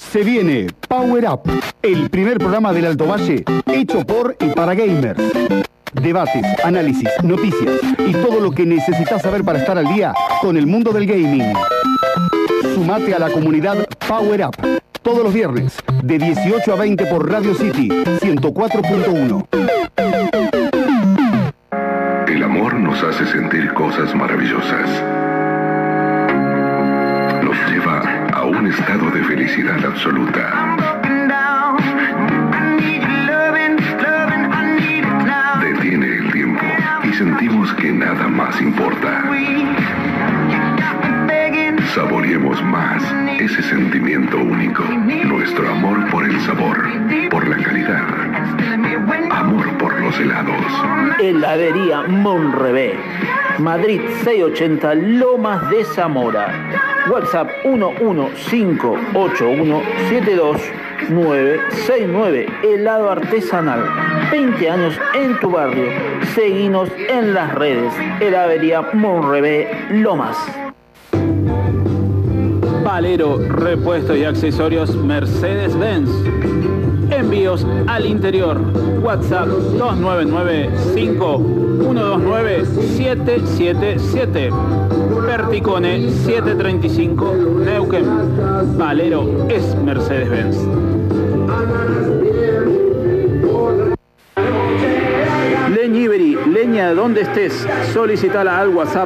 Se viene Power Up, el primer programa del Alto Valle hecho por y para gamers. Debates, análisis, noticias y todo lo que necesitas saber para estar al día con el mundo del gaming. Sumate a la comunidad Power Up todos los viernes de 18 a 20 por Radio City 104.1. El amor nos hace sentir cosas maravillosas. Nos lleva a un estado de felicidad absoluta. Detiene el tiempo y sentimos que nada más importa. Saboreemos más ese sentimiento único. Nuestro amor por el sabor, por la calidad. Amor por los helados. Heladería Monrebé. Madrid 680 Lomas de Zamora. WhatsApp 1158172969. Helado artesanal. 20 años en tu barrio. Seguinos en las redes. Heladería Monrebé Lomas. Valero, repuestos y accesorios Mercedes-Benz. Envíos al interior. WhatsApp 299-5129-777. Perticone 735 Neuquén. Valero es Mercedes-Benz. Leñiberi, leña donde estés. Solicitala al WhatsApp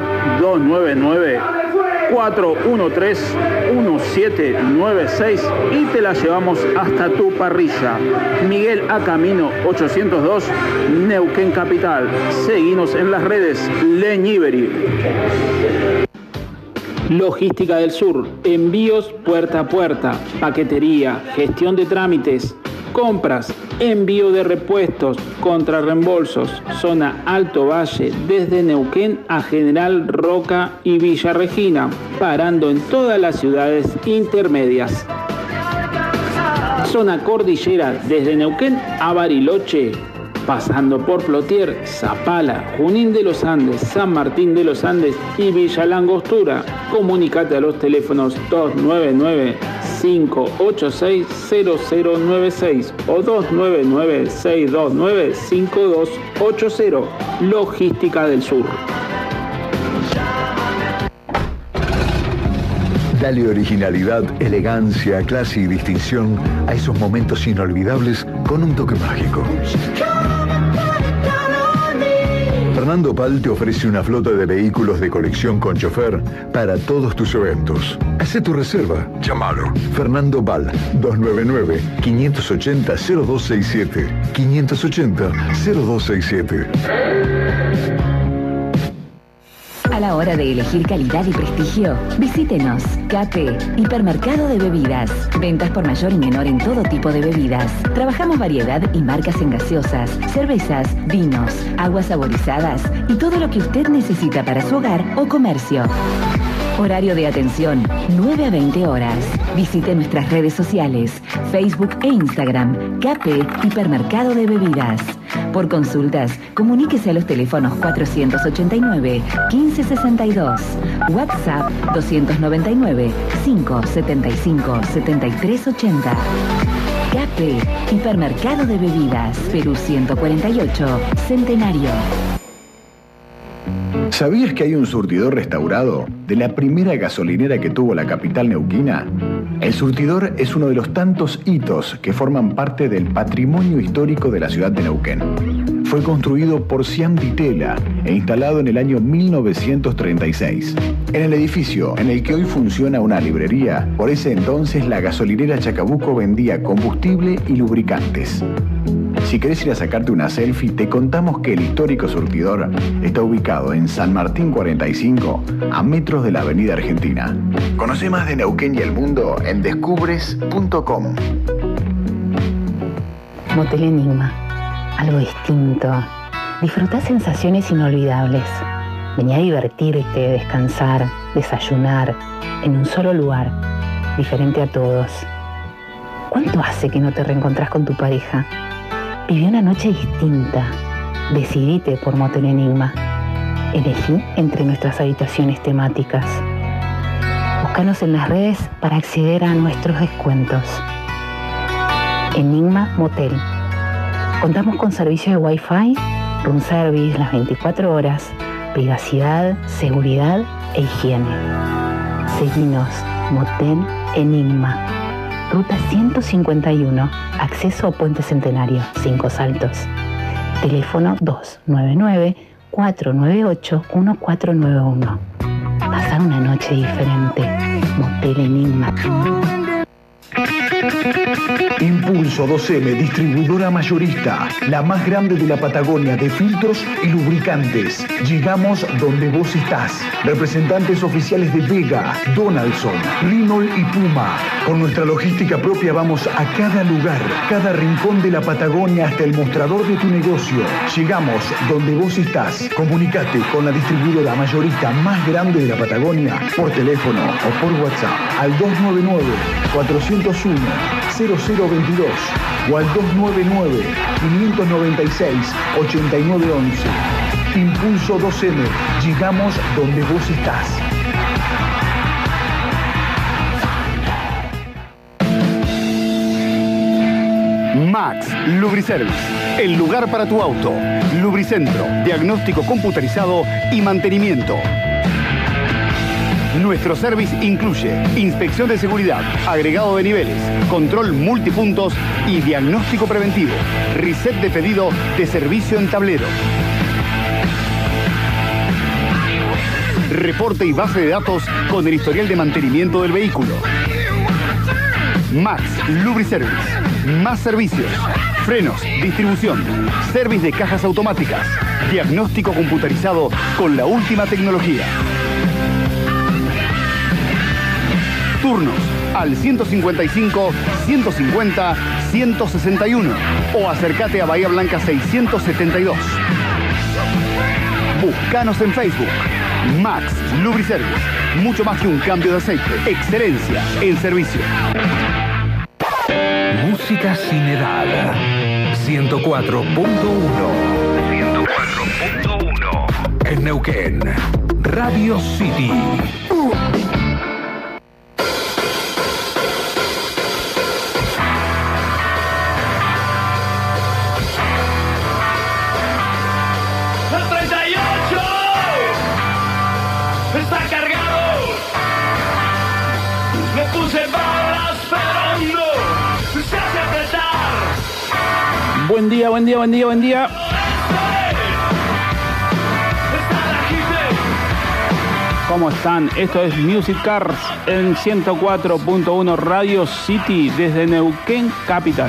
299-413-1796 y te la llevamos hasta tu parrilla. Miguel A. Camino 802, Neuquén Capital. Seguinos en las redes. Leñiberi. Logística del Sur, envíos puerta a puerta, paquetería, gestión de trámites, compras, envío de repuestos, contrarreembolsos, zona Alto Valle, desde Neuquén a General Roca y Villa Regina, parando en todas las ciudades intermedias. Zona Cordillera, desde Neuquén a Bariloche, pasando por Plotier, Zapala, Junín de los Andes, San Martín de los Andes y Villa Langostura. Comunícate a los teléfonos 299-586-0096 o 299-629-5280. Logística del Sur. Dale originalidad, elegancia, clase y distinción a esos momentos inolvidables con un toque mágico. Fernando Pal te ofrece una flota de vehículos de colección con chofer para todos tus eventos. Haz tu reserva. Llámalo. Fernando Pal, 299-580-0267. 580-0267. A la hora de elegir calidad y prestigio, visítenos. KP, Hipermercado de Bebidas. Ventas por mayor y menor en todo tipo de bebidas. Trabajamos variedad y marcas en gaseosas, cervezas, vinos, aguas saborizadas y todo lo que usted necesita para su hogar o comercio. Horario de atención, 9 a 20 horas. Visite nuestras redes sociales, Facebook e Instagram, KP Hipermercado de Bebidas. Por consultas, comuníquese a los teléfonos 489-1562, WhatsApp 299-575-7380. KP Hipermercado de Bebidas, Perú 148, Centenario. ¿Sabías que hay un surtidor restaurado de la primera gasolinera que tuvo la capital neuquina? El surtidor es uno de los tantos hitos que forman parte del patrimonio histórico de la ciudad de Neuquén. Fue construido por Siam Ditela e instalado en el año 1936. En el edificio en el que hoy funciona una librería, por ese entonces la gasolinera Chacabuco vendía combustible y lubricantes. Si querés ir a sacarte una selfie, te contamos que el histórico surtidor está ubicado en San Martín 45, a metros de la Avenida Argentina. Conoce más de Neuquén y el mundo en descubres.com. Motel Enigma. Algo distinto. Disfrutá sensaciones inolvidables. Vení a divertirte, descansar, desayunar, en un solo lugar, diferente a todos. ¿Cuánto hace que no te reencontrás con tu pareja? Viví una noche distinta. Decidite por Motel Enigma. Elegí entre nuestras habitaciones temáticas. Búscanos en las redes para acceder a nuestros descuentos. Enigma Motel. Contamos con servicio de Wi-Fi, room service las 24 horas, privacidad, seguridad e higiene. Seguinos, Motel Enigma. Ruta 151, acceso a Puente Centenario, 5 Saltos. Teléfono 299-498-1491. Pasar una noche diferente. Motel Enigma. Impulso 2M, distribuidora mayorista, la más grande de la Patagonia de filtros y lubricantes. Llegamos donde vos estás. Representantes oficiales de Vega, Donaldson, Renault y Puma. Con nuestra logística propia vamos a cada lugar, cada rincón de la Patagonia hasta el mostrador de tu negocio. Llegamos donde vos estás. Comunicate con la distribuidora mayorista más grande de la Patagonia por teléfono o por WhatsApp al 299-401-0022 o al 299-596-8911. Impulso 2M. Llegamos donde vos estás. Max Lubriservice, el lugar para tu auto. Lubricentro, diagnóstico computarizado y mantenimiento. Nuestro service incluye inspección de seguridad, agregado de niveles, control multipuntos y diagnóstico preventivo. Reset de pedido de servicio en tablero. Reporte y base de datos con el historial de mantenimiento del vehículo. Max Lubriservice. Más servicios. Frenos, distribución, service de cajas automáticas, diagnóstico computarizado con la última tecnología. Turnos al 155 150 161 o acércate a Bahía Blanca 672. Búscanos en Facebook. Max Lubriservice. Mucho más que un cambio de aceite. Excelencia en servicio. Música sin edad. 104.1. 104.1. En Neuquén. Radio City. Está cargado, le puse balas pero no se hace apretar. Buen día, buen día, buen día, buen día. ¿Cómo están? Esto es Music Cars en 104.1 Radio City desde Neuquén Capital.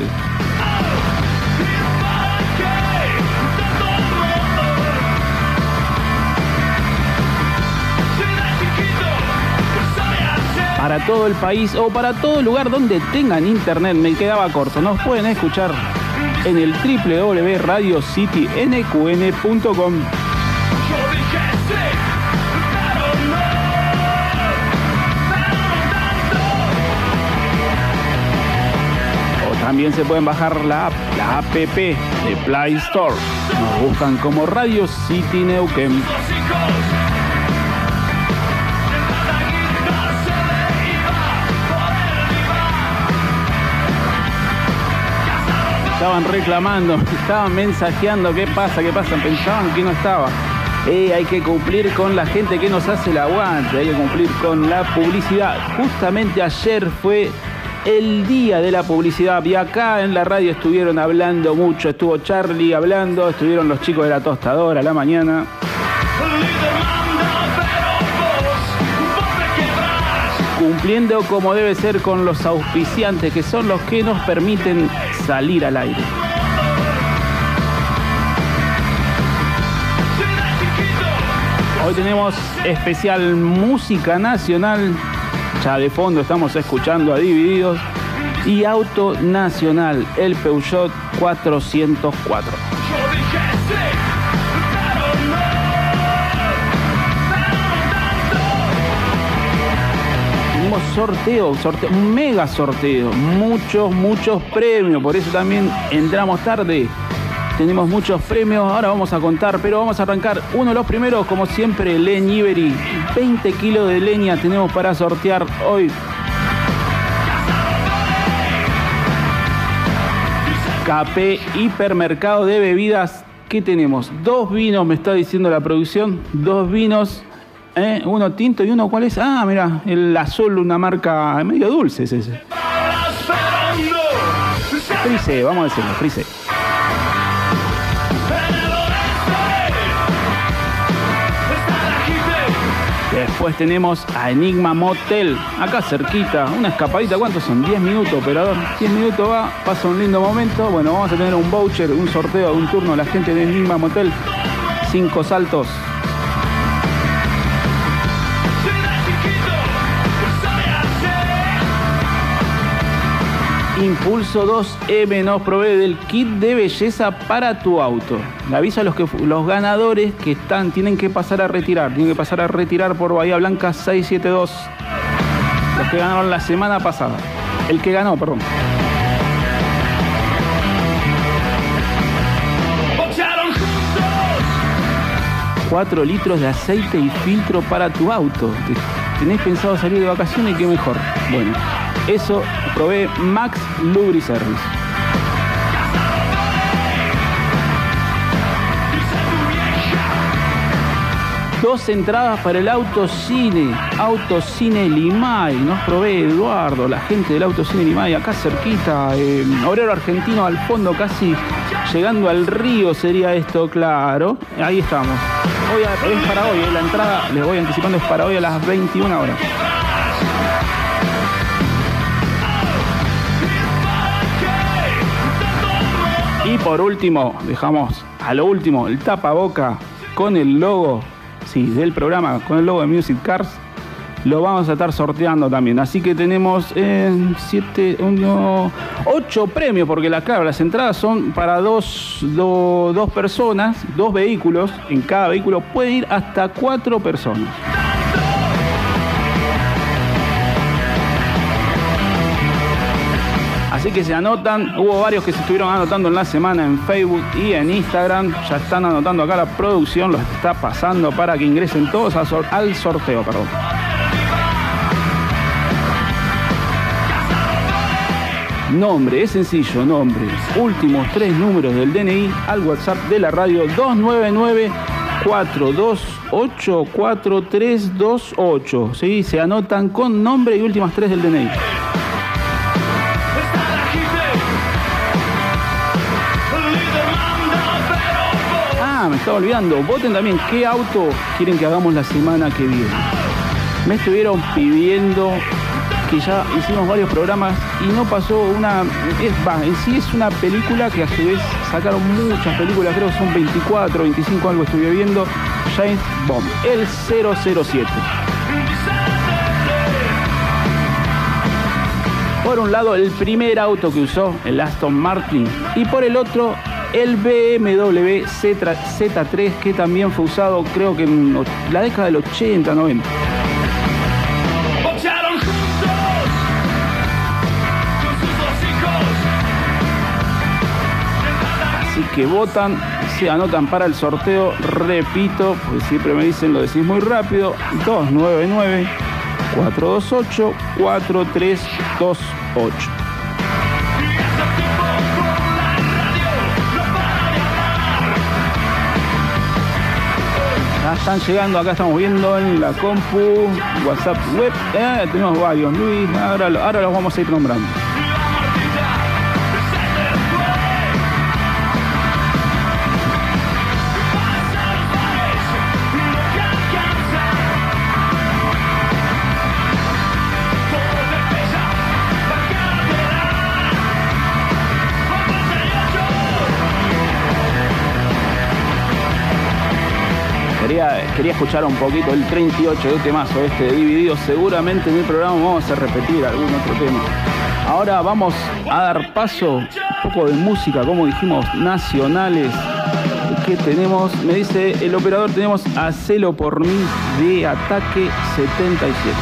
Para todo el país o para todo lugar donde tengan internet, me quedaba corto. Nos pueden escuchar en el www.radiocitynqn.com. O también se pueden bajar la app de Play Store. Nos buscan como Radio City Neuquén. Estaban reclamando, estaban mensajeando, ¿qué pasa? Pensaban que no estaba. Hay que cumplir con la gente que nos hace el aguante, hay que cumplir con la publicidad. Justamente ayer fue el día de la publicidad y acá en la radio estuvieron hablando mucho. Estuvo Charlie hablando, estuvieron los chicos de la tostadora a la mañana. Cumpliendo como debe ser con los auspiciantes, que son los que nos permiten salir al aire. Hoy tenemos especial música nacional. Ya de fondo estamos escuchando a Divididos. Y auto nacional, el Peugeot 404. Sorteo, un mega sorteo, muchos premios, por eso también entramos tarde. Tenemos muchos premios, ahora vamos a contar, pero vamos a arrancar uno de los primeros, como siempre, Leña Iberi. 20 kilos de leña tenemos para sortear hoy. KP Hipermercado de Bebidas. ¿Qué tenemos? 2 vinos, me está diciendo la producción. 2 vinos, uno tinto y uno, ¿cuál es? Ah, mira, el azul, una marca medio dulce es ese. Frise, vamos a decirlo, Frise. Después tenemos a Enigma Motel, acá cerquita, una escapadita. ¿Cuántos son? 10 minutos, operador. 10 minutos va, pasa un lindo momento. Bueno, vamos a tener un voucher, un sorteo, un turno a la gente de Enigma Motel. 5 saltos. Impulso 2M nos provee del kit de belleza para tu auto. Le aviso a los ganadores que tienen que pasar a retirar. Tienen que pasar a retirar por Bahía Blanca 672. Los que ganaron la semana pasada. El que ganó, perdón. 4 litros de aceite y filtro para tu auto. ¿Tenés pensado salir de vacaciones? ¿Y qué mejor? Bueno, eso provee Max Lubriservice. Dos entradas para el Autocine Limay. Nos provee Eduardo, la gente del Autocine Limay, acá cerquita. Obrero Argentino al fondo, casi llegando al río sería esto, claro. Ahí estamos. Hoy es para hoy, la entrada, les voy anticipando, es para hoy a las 21 horas. Y por último, dejamos a lo último el tapaboca con el logo, sí, del programa, con el logo de Music Cars. Lo vamos a estar sorteando también. Así que tenemos 8 premios, porque claro, las entradas son para dos personas, 2 vehículos. En cada vehículo puede ir hasta 4 personas. Así que se anotan, hubo varios que se estuvieron anotando en la semana en Facebook y en Instagram. Ya están anotando acá, la producción los está pasando para que ingresen todos al sorteo, perdón. Nombre, es sencillo, nombre. Últimos 3 números del DNI al WhatsApp de la radio 299-428-4328. ¿Sí? Se anotan con nombre y últimas 3 del DNI. Me estaba olvidando, voten también qué auto quieren que hagamos la semana que viene. Me estuvieron pidiendo, que ya hicimos varios programas y no pasó en sí es una película que a su vez sacaron muchas películas, creo que son 24, 25, algo estuve viendo. James Bond, el 007. Por un lado, el primer auto que usó, el Aston Martin, y por el otro, el BMW Z3, que también fue usado, creo que en la década del 80, 90. Así que votan, se anotan para el sorteo. Repito, porque siempre me dicen, lo decís muy rápido, 299-428-4328. Están llegando, acá estamos viendo en la compu, WhatsApp web, tenemos varios, Luis, ahora los vamos a ir nombrando. Quería escuchar un poquito el 38 de temazo dividido. Seguramente en el programa vamos a repetir algún otro tema. Ahora vamos a dar paso un poco de música, como dijimos, nacionales. Que tenemos, me dice el operador, tenemos Hacelo por mí de Ataque 77.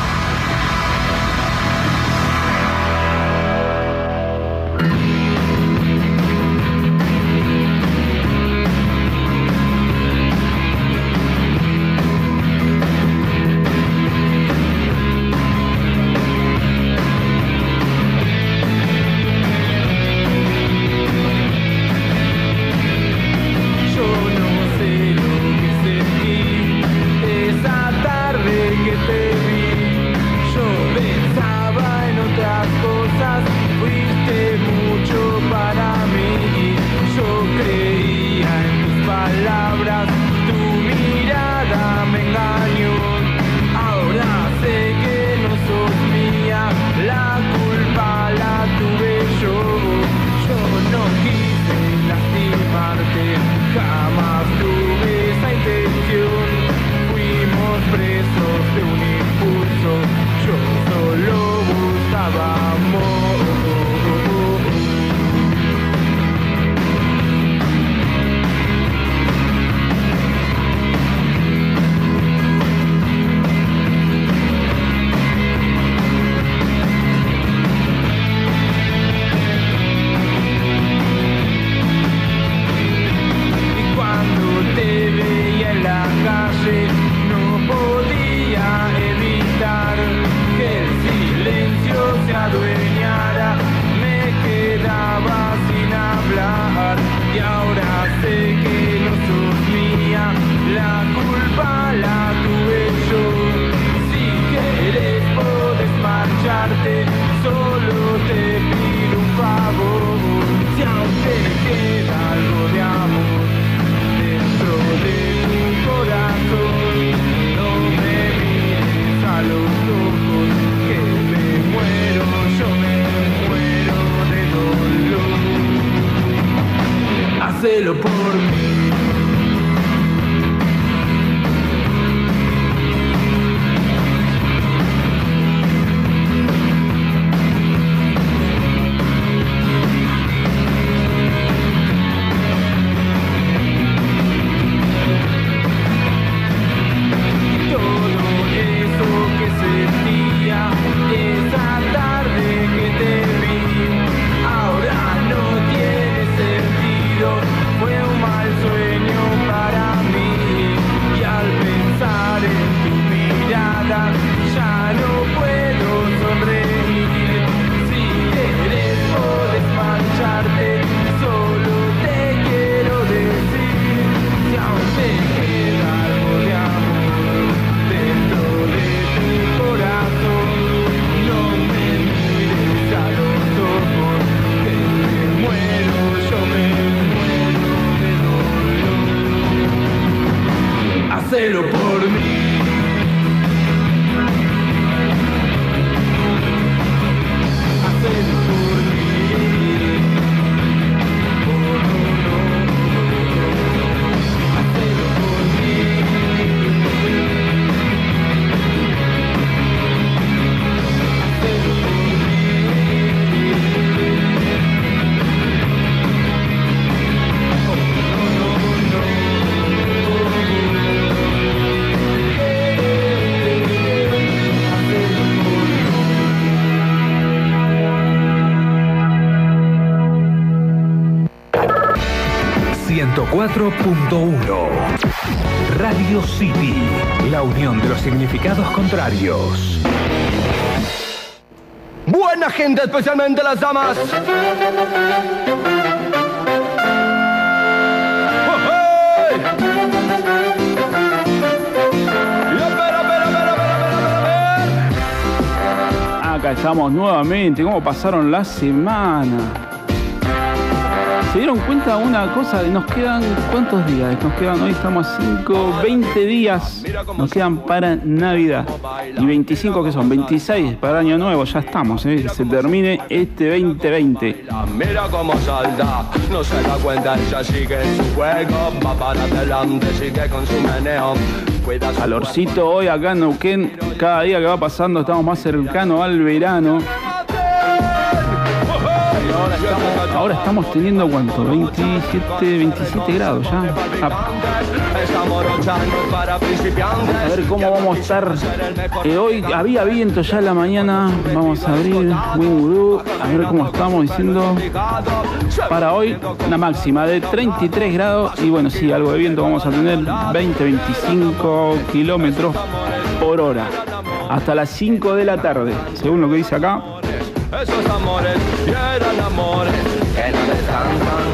Hacelo por mí. Hacelo por mí. Hacelo por mí. Hacelo por mí. Hacelo por Radio City, la unión de los significados contrarios. Buena gente, especialmente las damas. Acá estamos nuevamente. ¿Cómo pasaron la semana? ¿Se dieron cuenta de una cosa? Nos quedan, ¿cuántos días? Nos quedan, hoy estamos a 20 días. Nos quedan para Navidad. ¿Y 25 qué son? 26 para Año Nuevo. Ya estamos, ¿eh? Se termine este 2020. Mira cómo salta, no se da cuenta, ella sigue en su juego. Va para adelante, sigue con su meneo. Calorcito hoy acá en Neuquén. Cada día que va pasando estamos más cercanos al verano. Ahora estamos teniendo, ¿cuánto? 27 grados ya. A ver cómo vamos a estar. Hoy había viento ya en la mañana. Vamos a abrir Wingudú. A ver cómo estamos diciendo. Para hoy, una máxima de 33 grados. Y bueno, sí, algo de viento vamos a tener. 20-25 kilómetros por hora. Hasta las 5 de la tarde, según lo que dice acá. Esos amores eran amores que no descansan.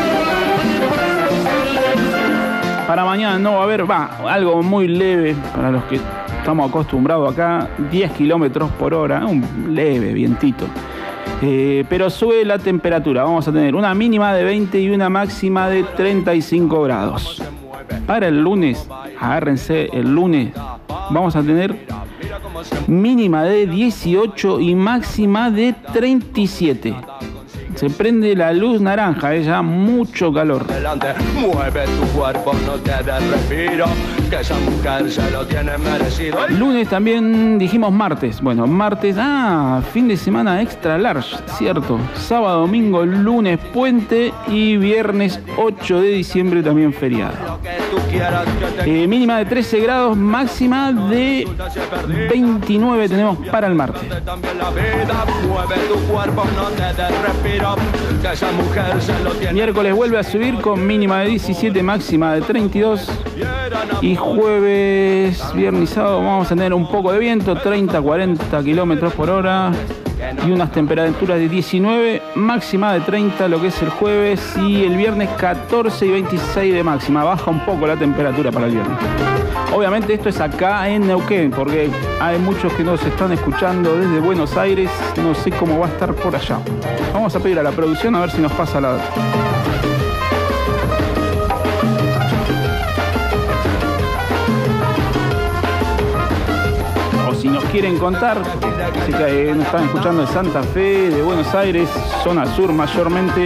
Para mañana no va a haber, algo muy leve para los que estamos acostumbrados acá, 10 kilómetros por hora, un leve vientito. Pero sube la temperatura, vamos a tener una mínima de 20 y una máxima de 35 grados. Para el lunes, agárrense, el lunes vamos a tener mínima de 18 y máxima de 37. Se prende la luz naranja, ya mucho calor. Mueve tu cuerpo, no te des respiro, que esa mujer se lo tiene merecido. Lunes también dijimos martes. Bueno, martes, fin de semana extra large, cierto. Sábado, domingo, lunes, puente y viernes 8 de diciembre también feriado. Mínima de 13 grados, máxima de 29 tenemos para el martes. Miércoles vuelve a subir con mínima de 17, máxima de 32. Y jueves, viernes y sábado vamos a tener un poco de viento, 30-40 kilómetros por hora. Y unas temperaturas de 19, máxima de 30 lo que es el jueves. Y el viernes 14 y 26 de máxima. Baja un poco la temperatura para el viernes. Obviamente esto es acá en Neuquén, porque hay muchos que nos están escuchando desde Buenos Aires. No sé cómo va a estar por allá. Vamos a pedir a la producción a ver si nos pasa la data. O si nos quieren contar. Así que nos están escuchando de Santa Fe, de Buenos Aires, zona sur mayormente.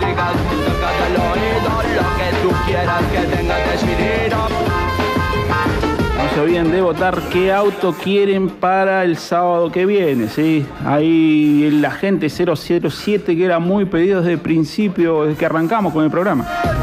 No se olviden de votar qué auto quieren para el sábado que viene, ¿sí? Ahí el agente 007 que era muy pedido desde el principio, desde que arrancamos con el programa.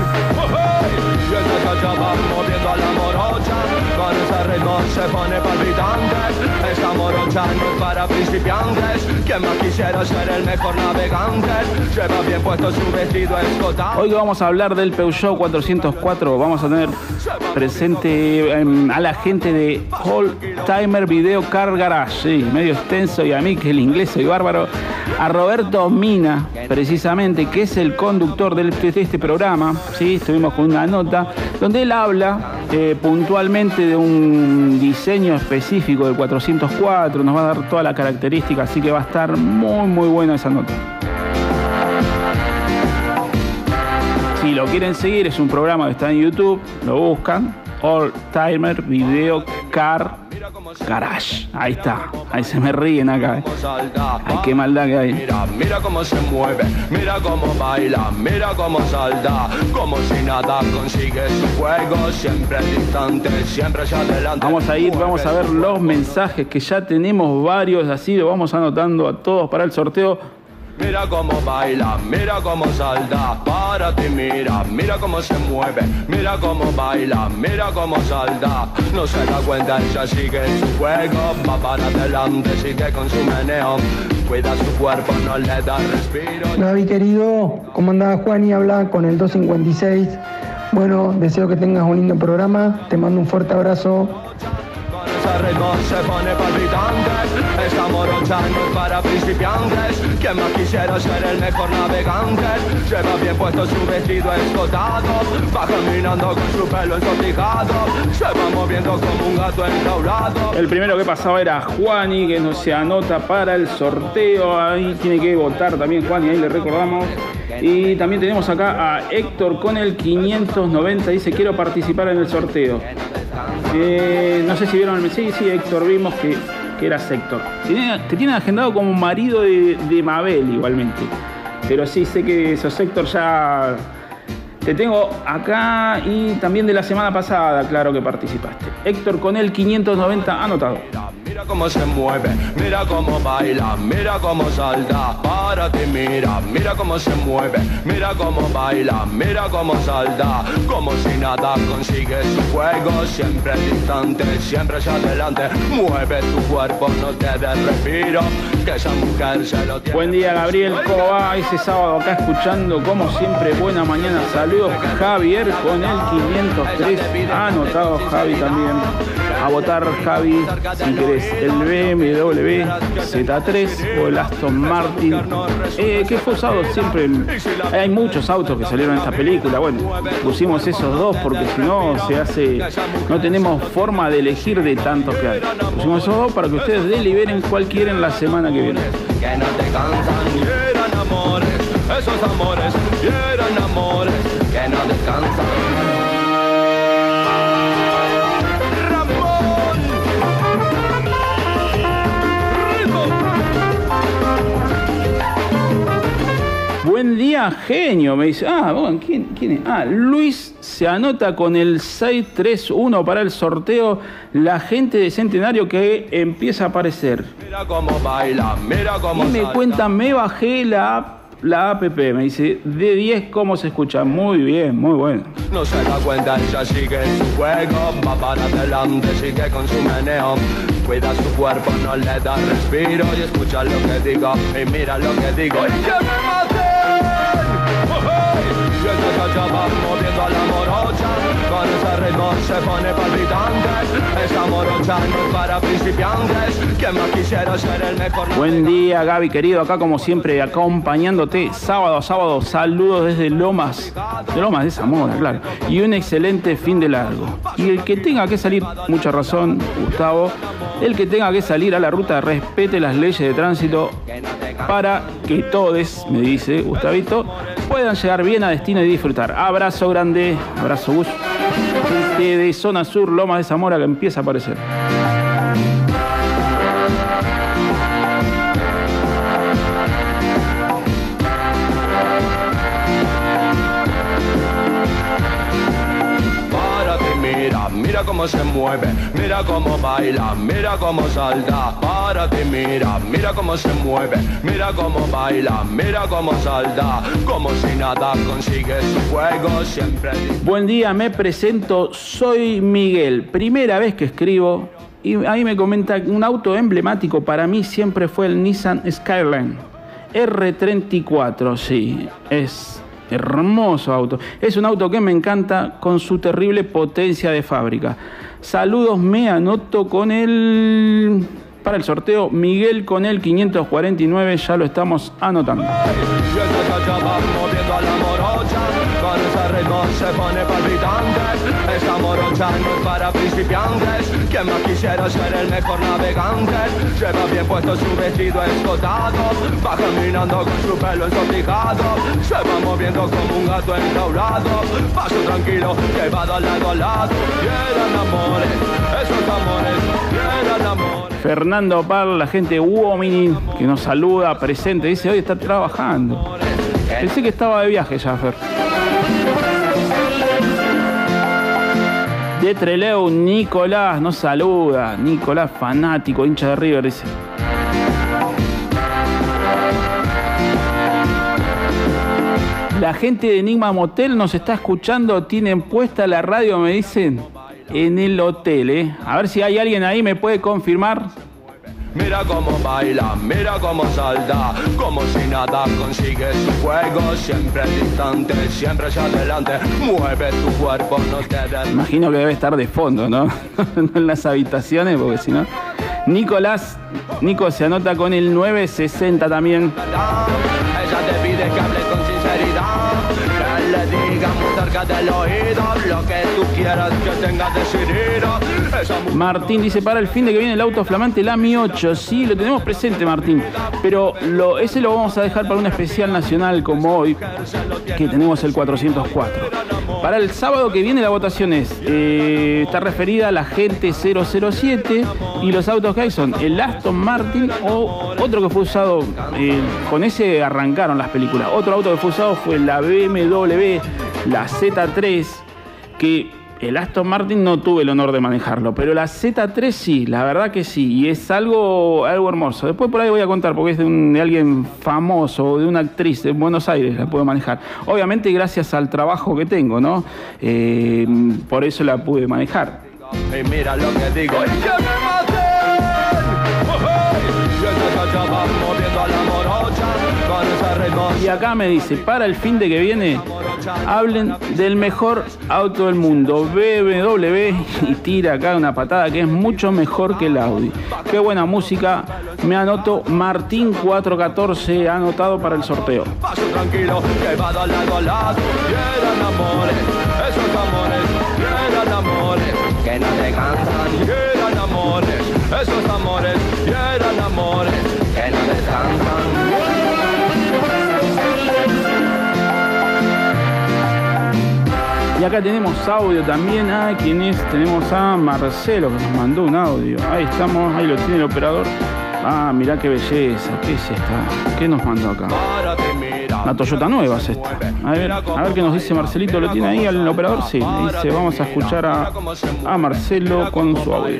Se pone palpitante, esta morocha no es para principiantes. Quien más quisiera ser el mejor navegante, lleva bien puesto su vestido escotado. Hoy vamos a hablar del Peugeot 404. Vamos a tener presente a la gente de Old Timer Video Car Garage, sí, medio extenso, y a mí que el inglés soy bárbaro, a Roberto Mina, precisamente, que es el conductor de este programa, ¿sí? Estuvimos con una nota donde él habla puntualmente de un diseño específico del 404, nos va a dar toda la característica, así que va a estar muy muy buena esa nota. Si lo quieren seguir, es un programa que está en YouTube, lo buscan, Old Timer Video Car Garage. Ahí está, ahí se me ríen acá. Ay, qué maldad que hay. Mira cómo se mueve, mira cómo baila, mira cómo salta, como si nada consigue su juego, siempre distante, siempre hacia adelante. Vamos a ir, vamos a ver los mensajes que ya tenemos varios, así lo vamos anotando a todos para el sorteo. Mira cómo baila, mira cómo salta, para ti mira cómo se mueve, mira cómo baila, mira cómo salta, no se da cuenta, ella sigue en su juego, va para adelante, sigue con su meneo, cuida su cuerpo, no le da respiro. Gaby querido, ¿cómo andás? Juan y habla con el 256. Bueno, deseo que tengas un lindo programa, te mando un fuerte abrazo. Ritmo se pone palpitante, esta morocha no es para principiantes, quien más quisiera ser el mejor navegante, lleva bien puesto su vestido escotado, va caminando con su pelo ensortijado, se va moviendo como un gato enjaulado. El primero que pasaba era Juani, que no se anota para el sorteo, ahí tiene que votar también Juani, ahí le recordamos. Y también tenemos acá a Héctor con el 590, dice quiero participar en el sorteo. No sé si vieron el mensaje, sí, Héctor, vimos que eras Héctor. Te tienen agendado como marido de Mabel igualmente. Pero sí, sé que sos Héctor, ya te tengo acá, y también de la semana pasada, claro que participaste. Héctor con el 590 anotado. Mira cómo se mueve, mira cómo baila, mira cómo salta, para ti mira cómo se mueve, mira cómo baila, mira cómo salta, como si nada consigue su juego, siempre distante, siempre hacia adelante, mueve tu cuerpo, no te des respiro, que esa mujer se lo tiene. Buen día, Gabriel, ¿cómo va? Ese sábado acá escuchando, como siempre, buena mañana, saludos, Javier con el 503, anotado Javi también. A votar, Javi, si querés el BMW Z3 o el Aston Martin, que fue usado siempre. Hay muchos autos que salieron en esta película. Bueno, pusimos esos dos porque si no no tenemos forma de elegir de tantos que hay. Pusimos esos dos para que ustedes deliberen cuál quieren la semana que viene. Que no te cansan, y eran amores, esos amores, y eran amores que no descansan. Buen día, genio, me dice. Bueno, ¿quién es? Luis se anota con el 631 para el sorteo. La gente de Centenario que empieza a aparecer. Mira cómo baila, mira cómo y me salta. cuentan, me bajé la app, me dice, de 10, ¿cómo se escucha? Muy bien, muy bueno. No se da cuenta, ella sigue en su juego, va para adelante, sigue con su meneo. Cuida su cuerpo, no le da respiro, y escucha lo que digo, y mira lo que digo, y que me maten. Y esta va moviendo a la morocha, con ese ritmo se pone palpitante, esta morocha no es para principiantes, quien más quisiera ser el mejor. Buen día, Gaby, querido, acá como siempre, acompañándote sábado a sábado, saludos desde Lomas de Zamora, claro, y un excelente fin de largo. Y el que tenga que salir, mucha razón, Gustavo, el que tenga que salir a la ruta respete las leyes de tránsito para que todos, me dice Gustavito, puedan llegar bien a destino y disfrutar. Abrazo grande, abrazo Gus. Gente de zona sur, Lomas de Zamora, que empieza a aparecer. mira cómo se mueve, mira cómo baila, mira cómo salta, párate y mira cómo se mueve, mira cómo baila, mira cómo salta, como si nada consigue su juego siempre. Buen día, me presento, soy Miguel, primera vez que escribo y ahí me comenta un auto emblemático para mí siempre fue el Nissan Skyline R34, sí, es hermoso auto, es un auto que me encanta con su terrible potencia de fábrica. Saludos, me anoto con el... para el sorteo Miguel con el 549, ya lo estamos anotando. Con ese ritmo se pone palpitante. Esta morocha no es para principiantes. Quien más quisiera ser el mejor navegante. Lleva bien puesto su vestido escotado. Va caminando con su pelo ensortijado. Se va moviendo como un gato enjaulado. Paso tranquilo, llevado lado a lado. Y eran amores, esos amores, y eran amores. Fernando Parla, la gente de Uomini, que nos saluda, presente, dice hoy está trabajando. Pensé que estaba de viaje ya, Fer. De Trelew, Nicolás nos saluda. Nicolás, fanático, hincha de River, dice. La gente de Enigma Motel nos está escuchando, tienen puesta la radio, me dicen, en el hotel, ¿eh? A ver si hay alguien ahí, me puede confirmar. Mira cómo baila, mira cómo salta, como si nada consigue su juego, siempre distante, siempre hacia adelante, mueve tu cuerpo, no te des... Imagino que debe estar de fondo, ¿no? En las habitaciones, porque si no... Nico se anota con el 960 también. Ella te pide que hable con sinceridad, que le diga muy cerca del oído lo que tú quieras que tengas decidido. Martín dice, para el fin de que viene el auto flamante, el AMI 8. Sí, lo tenemos presente, Martín. Pero ese lo vamos a dejar para un especial nacional como hoy, que tenemos el 404. Para el sábado que viene la votación está referida a la gente 007 y los autos que hay son el Aston Martin o otro que fue usado, con ese arrancaron las películas. Otro auto que fue usado fue la BMW, la Z3, que... El Aston Martin no tuve el honor de manejarlo, pero la Z3 sí, la verdad que sí, y es algo hermoso. Después por ahí voy a contar, porque es de alguien famoso, de una actriz de Buenos Aires, la puedo manejar. Obviamente gracias al trabajo que tengo, ¿no? Por eso la pude manejar. Y mira lo que digo, ¡y que me maten! Yo te moviendo a la morocha con ese ritmo. Y acá me dice, para el fin de que viene... Hablen del mejor auto del mundo, BMW, y tira acá una patada que es mucho mejor que el Audi. Qué buena música, me anoto Martín 414, anotado para el sorteo. Paso tranquilo, llevado al lado a lado, y eran amores, esos amores, y eran amores, que no te cansan, y eran amores, esos amores, y eran amores, que no descansan. Y acá tenemos audio también. ¿Quién es? Tenemos a Marcelo que nos mandó un audio. Ahí estamos, ahí lo tiene el operador. Mirá qué belleza. ¿Qué es esta? ¿Qué nos mandó acá? Una Toyota nueva es esta. A ver qué nos dice Marcelito. ¿Lo tiene ahí el operador? Sí. Dice, vamos a escuchar a Marcelo con su audio.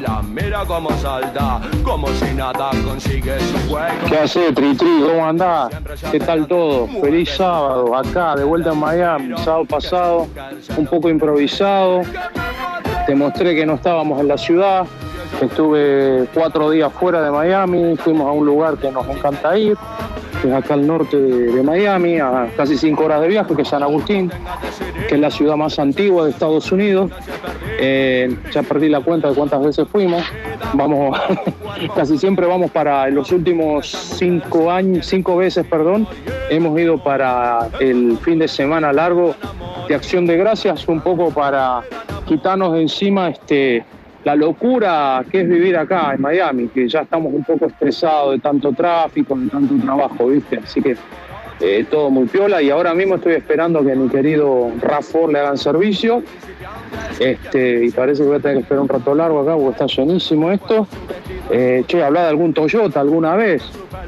¿Qué hace, Tri-Tri? ¿Cómo andás? ¿Qué tal todo? Feliz sábado. Acá, de vuelta en Miami. Sábado pasado, un poco improvisado. Te mostré que no estábamos en la ciudad. Estuve 4 días fuera de Miami. Fuimos a un lugar que nos encanta ir, que es acá al norte de Miami, a casi 5 horas de viaje, que es San Agustín, que es la ciudad más antigua de Estados Unidos. Ya perdí la cuenta de cuántas veces fuimos. Vamos, casi siempre vamos para los últimos 5 veces, hemos ido para el fin de semana largo de Acción de Gracias, un poco para quitarnos de encima la locura que es vivir acá en Miami, que ya estamos un poco estresados de tanto tráfico, de tanto trabajo, ¿viste? Así que todo muy piola, y ahora mismo estoy esperando que a mi querido RAV4 le hagan servicio, y parece que voy a tener que esperar un rato largo acá porque está llenísimo esto. Hablá de algún Toyota alguna vez.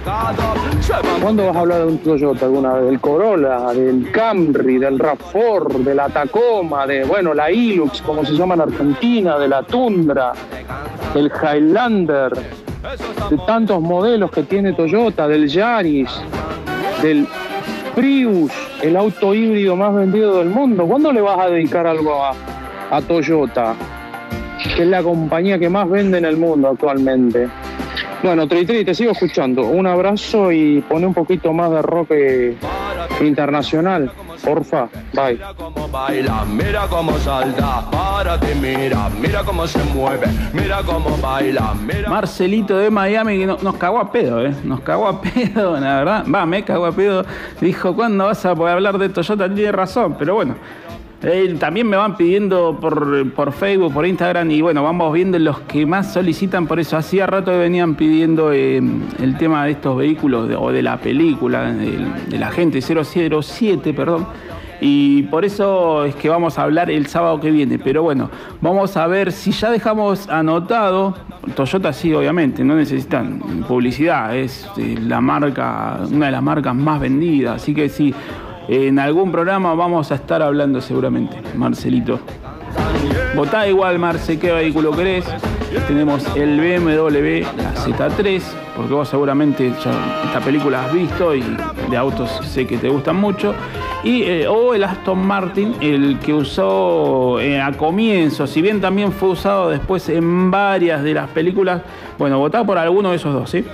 ¿Cuándo vas a hablar de un Toyota alguna vez? Del Corolla, del Camry, del RAV4, de la Tacoma, de, bueno, la Hilux, como se llama en Argentina, de la Tundra, del Highlander, de tantos modelos que tiene Toyota, del Yaris, del Prius, el auto híbrido más vendido del mundo? ¿Cuándo le vas a dedicar algo a Toyota, que es la compañía que más vende en el mundo actualmente? Bueno, Tri, te sigo escuchando. Un abrazo y pone un poquito más de rock internacional, porfa. Bye. Mira cómo baila, mira cómo salta, párate, mira cómo se mueve, mira cómo baila, mira. Marcelito de Miami, que nos cagó a pedo, nos cagó a pedo, la verdad. Me cagó a pedo. Dijo, ¿cuándo vas a poder hablar de Toyota? Tiene razón, pero bueno. También me van pidiendo por Facebook, por Instagram, y bueno, vamos viendo los que más solicitan por eso. Hacía rato que venían pidiendo el tema de estos vehículos, o de la película, del Agente 007, perdón. Y por eso es que vamos a hablar el sábado que viene. Pero bueno, vamos a ver si ya dejamos anotado. Toyota sí, obviamente, no necesitan publicidad. Es la marca, una de las marcas más vendidas. Así que sí, en algún programa vamos a estar hablando seguramente, Marcelito. Votá igual, Marce, qué vehículo querés. Tenemos el BMW, la Z3, porque vos seguramente ya esta película has visto y de autos sé que te gustan mucho. O el Aston Martin, el que usó a comienzo, si bien también fue usado después en varias de las películas. Bueno, votá por alguno de esos dos, ¿sí?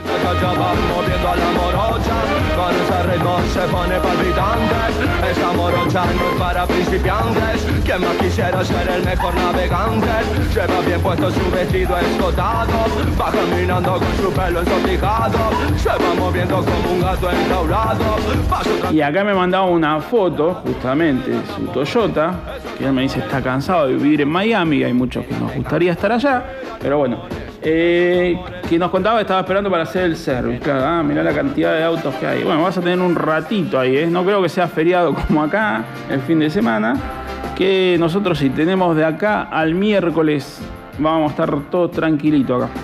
Con ese ritmo se pone palpitante. Esa morocha no es para principiantes. Quien más quisiera ser el mejor navegante. Lleva bien puesto su vestido escotado. Va caminando con su pelo ensortijado. Se va moviendo como un gato enjaulado. Y acá me mandaba una foto justamente de su Toyota, que él me dice está cansado de vivir en Miami. Hay muchos que nos gustaría estar allá, pero bueno. Que nos contaba que estaba esperando para hacer el service. Claro, mirá la cantidad de autos que hay. Bueno, vas a tener un ratito ahí, No creo que sea feriado como acá, el fin de semana. Que nosotros si tenemos de acá al miércoles, vamos a estar todos tranquilitos acá.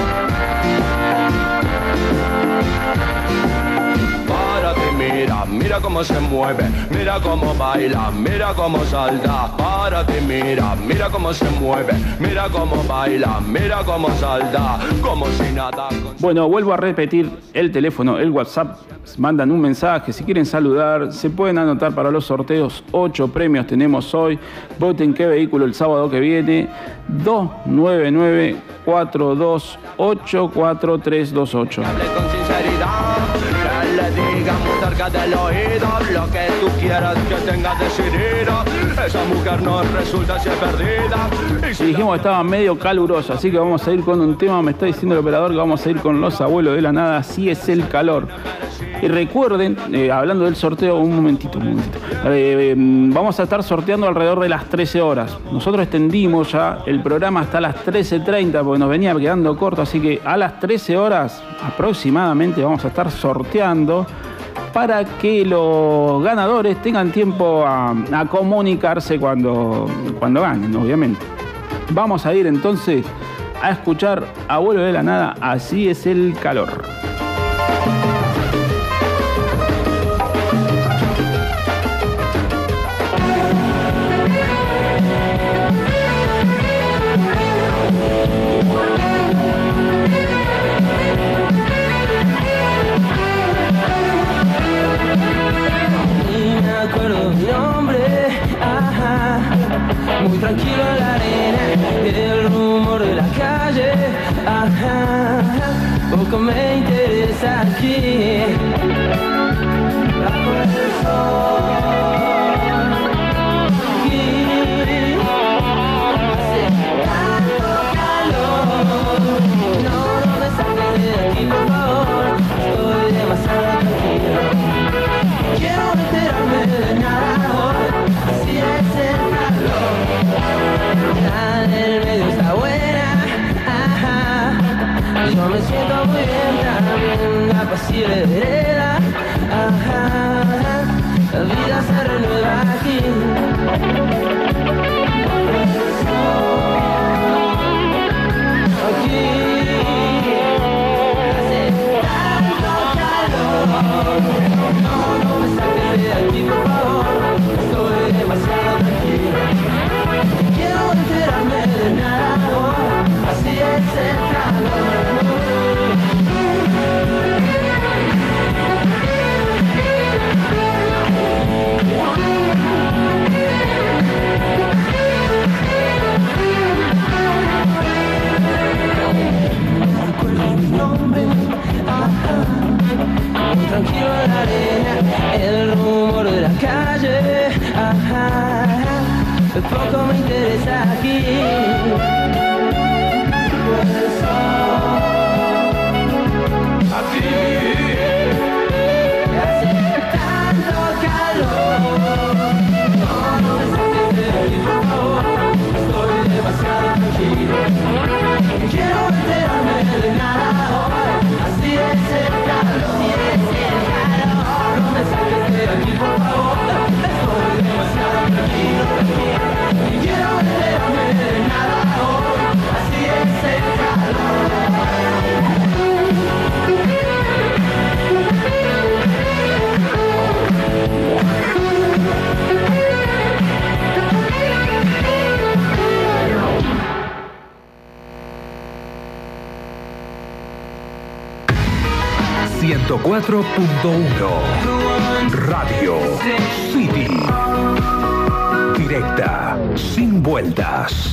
Mira cómo se mueve, mira cómo baila, mira cómo salta. Párate, mira cómo se mueve, mira cómo baila, mira cómo salta, como si nada. Bueno, vuelvo a repetir el teléfono, el WhatsApp. Mandan un mensaje, si quieren saludar, se pueden anotar para los sorteos. 8 premios tenemos hoy. Voten qué vehículo el sábado que viene. 299-428-4328. Digamos cerca del oído lo que tú quieras que tengas decidido. Esa mujer no resulta ser perdida. Y dijimos que estaba medio caluroso, así que vamos a ir con un tema. Me está diciendo el operador que vamos a ir con Los Abuelos de la Nada. Así es el calor. Y recuerden, hablando del sorteo, un momentito. Vamos a estar sorteando alrededor de las 13 horas. Nosotros extendimos ya el programa hasta las 13:30 porque nos venía quedando corto. Así que a las 13 horas aproximadamente vamos a estar sorteando para que los ganadores tengan tiempo a comunicarse cuando ganen, obviamente. Vamos a ir entonces a escuchar Abuelo de la Nada. Así es el calor. Muy tranquilo en la arena, el rumor de la calle, poco me interesa aquí. Bajo el sol, aquí, hace tanto calor, no me saques de aquí por favor, estoy demasiado tranquilo. Quiero enterarme de nada hoy, así es el calor. La del medio está buena, yo me siento muy bien también, la pasible vereda, la vida se renueva aquí. Aquí hace tanto tranquilo en la arena, el rumor de la calle, ajá, poco me interesa aquí. Quiero enterarme de nada hoy, así es el calor, no me saques de aquí por favor, estoy demasiado tranquilo. Quiero enterarme de nada hoy, así es el ...104.1... Radio City. Directa, sin vueltas.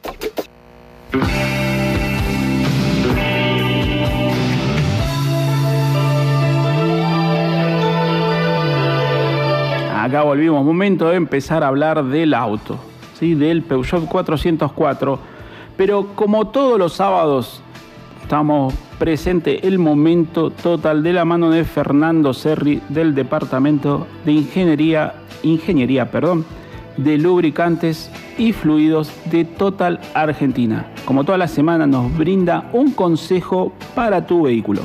Acá volvimos, momento de empezar a hablar del auto, ¿sí? Del Peugeot 404. Pero como todos los sábados, estamos presente el momento total de la mano de Fernando Serri del Departamento de Ingeniería, de Lubricantes y Fluidos de Total Argentina. Como toda la semana nos brinda un consejo para tu vehículo.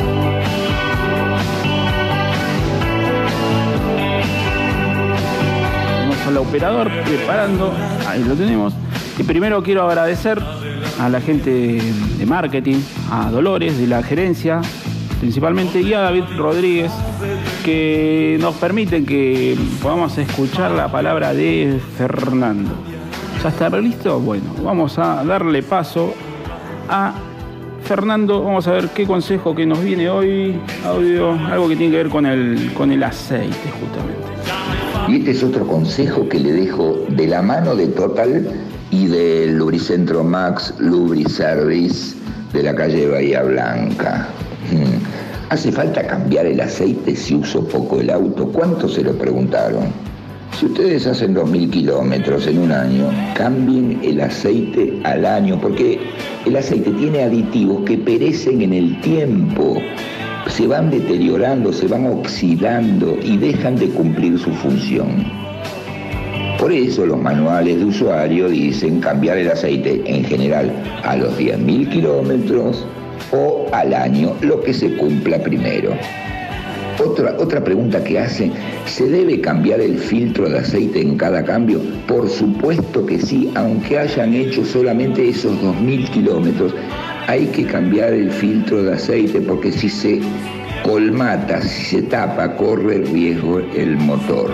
Tenemos al operador preparando, ahí lo tenemos. Y primero quiero agradecer a la gente de marketing, a Dolores de la gerencia principalmente y a David Rodríguez, que nos permiten que podamos escuchar la palabra de Fernando. ¿Ya está listo? Bueno, vamos a darle paso a Fernando. Vamos a ver qué consejo que nos viene hoy. Audio, algo que tiene que ver con el aceite justamente. Y este es otro consejo que le dejo de la mano de Total y del Lubricentro Max Lubriservice de la calle Bahía Blanca. ¿Hace falta cambiar el aceite si uso poco el auto? ¿Cuántos se lo preguntaron? Si ustedes hacen 2.000 kilómetros en un año, cambien el aceite al año, porque el aceite tiene aditivos que perecen en el tiempo, se van deteriorando, se van oxidando y dejan de cumplir su función. Por eso los manuales de usuario dicen cambiar el aceite en general a los 10.000 kilómetros o al año, lo que se cumpla primero. Otra pregunta que hacen, ¿se debe cambiar el filtro de aceite en cada cambio? Por supuesto que sí, aunque hayan hecho solamente esos 2.000 kilómetros, hay que cambiar el filtro de aceite porque si se colmata, si se tapa, corre riesgo el motor.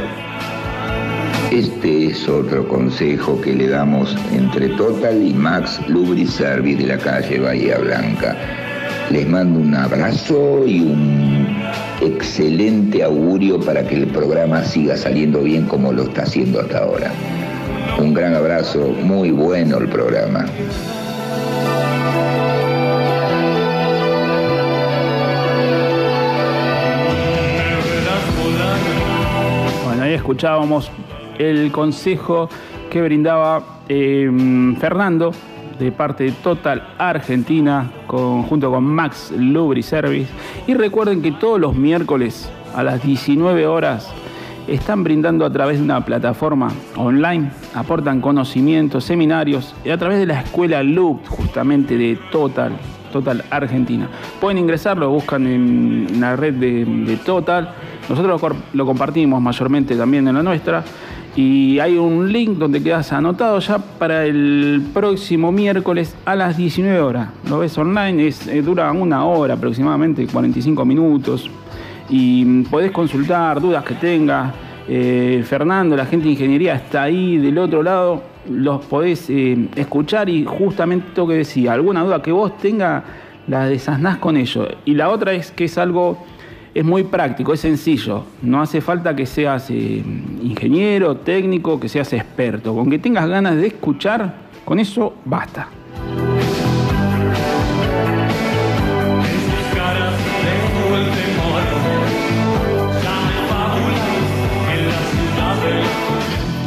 Este es otro consejo que le damos entre Total y Max Lubriservice de la calle Bahía Blanca. Les mando un abrazo y un excelente augurio para que el programa siga saliendo bien como lo está haciendo hasta ahora. Un gran abrazo, muy bueno el programa. Bueno, ahí escuchábamos el consejo que brindaba Fernando de parte de Total Argentina junto con Max Lubriservice. Y recuerden que todos los miércoles a las 19 horas están brindando a través de una plataforma online, aportan conocimientos, seminarios y a través de la escuela Loop justamente de Total Argentina. Pueden ingresar, lo buscan en la red de Total. Nosotros lo compartimos mayormente también en la nuestra. Y hay un link donde quedas anotado ya para el próximo miércoles a las 19 horas. Lo ves online, dura 1 hora aproximadamente, 45 minutos. Y podés consultar dudas que tengas. Fernando, la gente de ingeniería, está ahí del otro lado. Los podés escuchar y justamente lo que decía, alguna duda que vos tengas, la desasnás con ello. Y la otra es que es muy práctico, es sencillo. No hace falta que seas ingeniero, técnico, que seas experto. Con que tengas ganas de escuchar, con eso basta.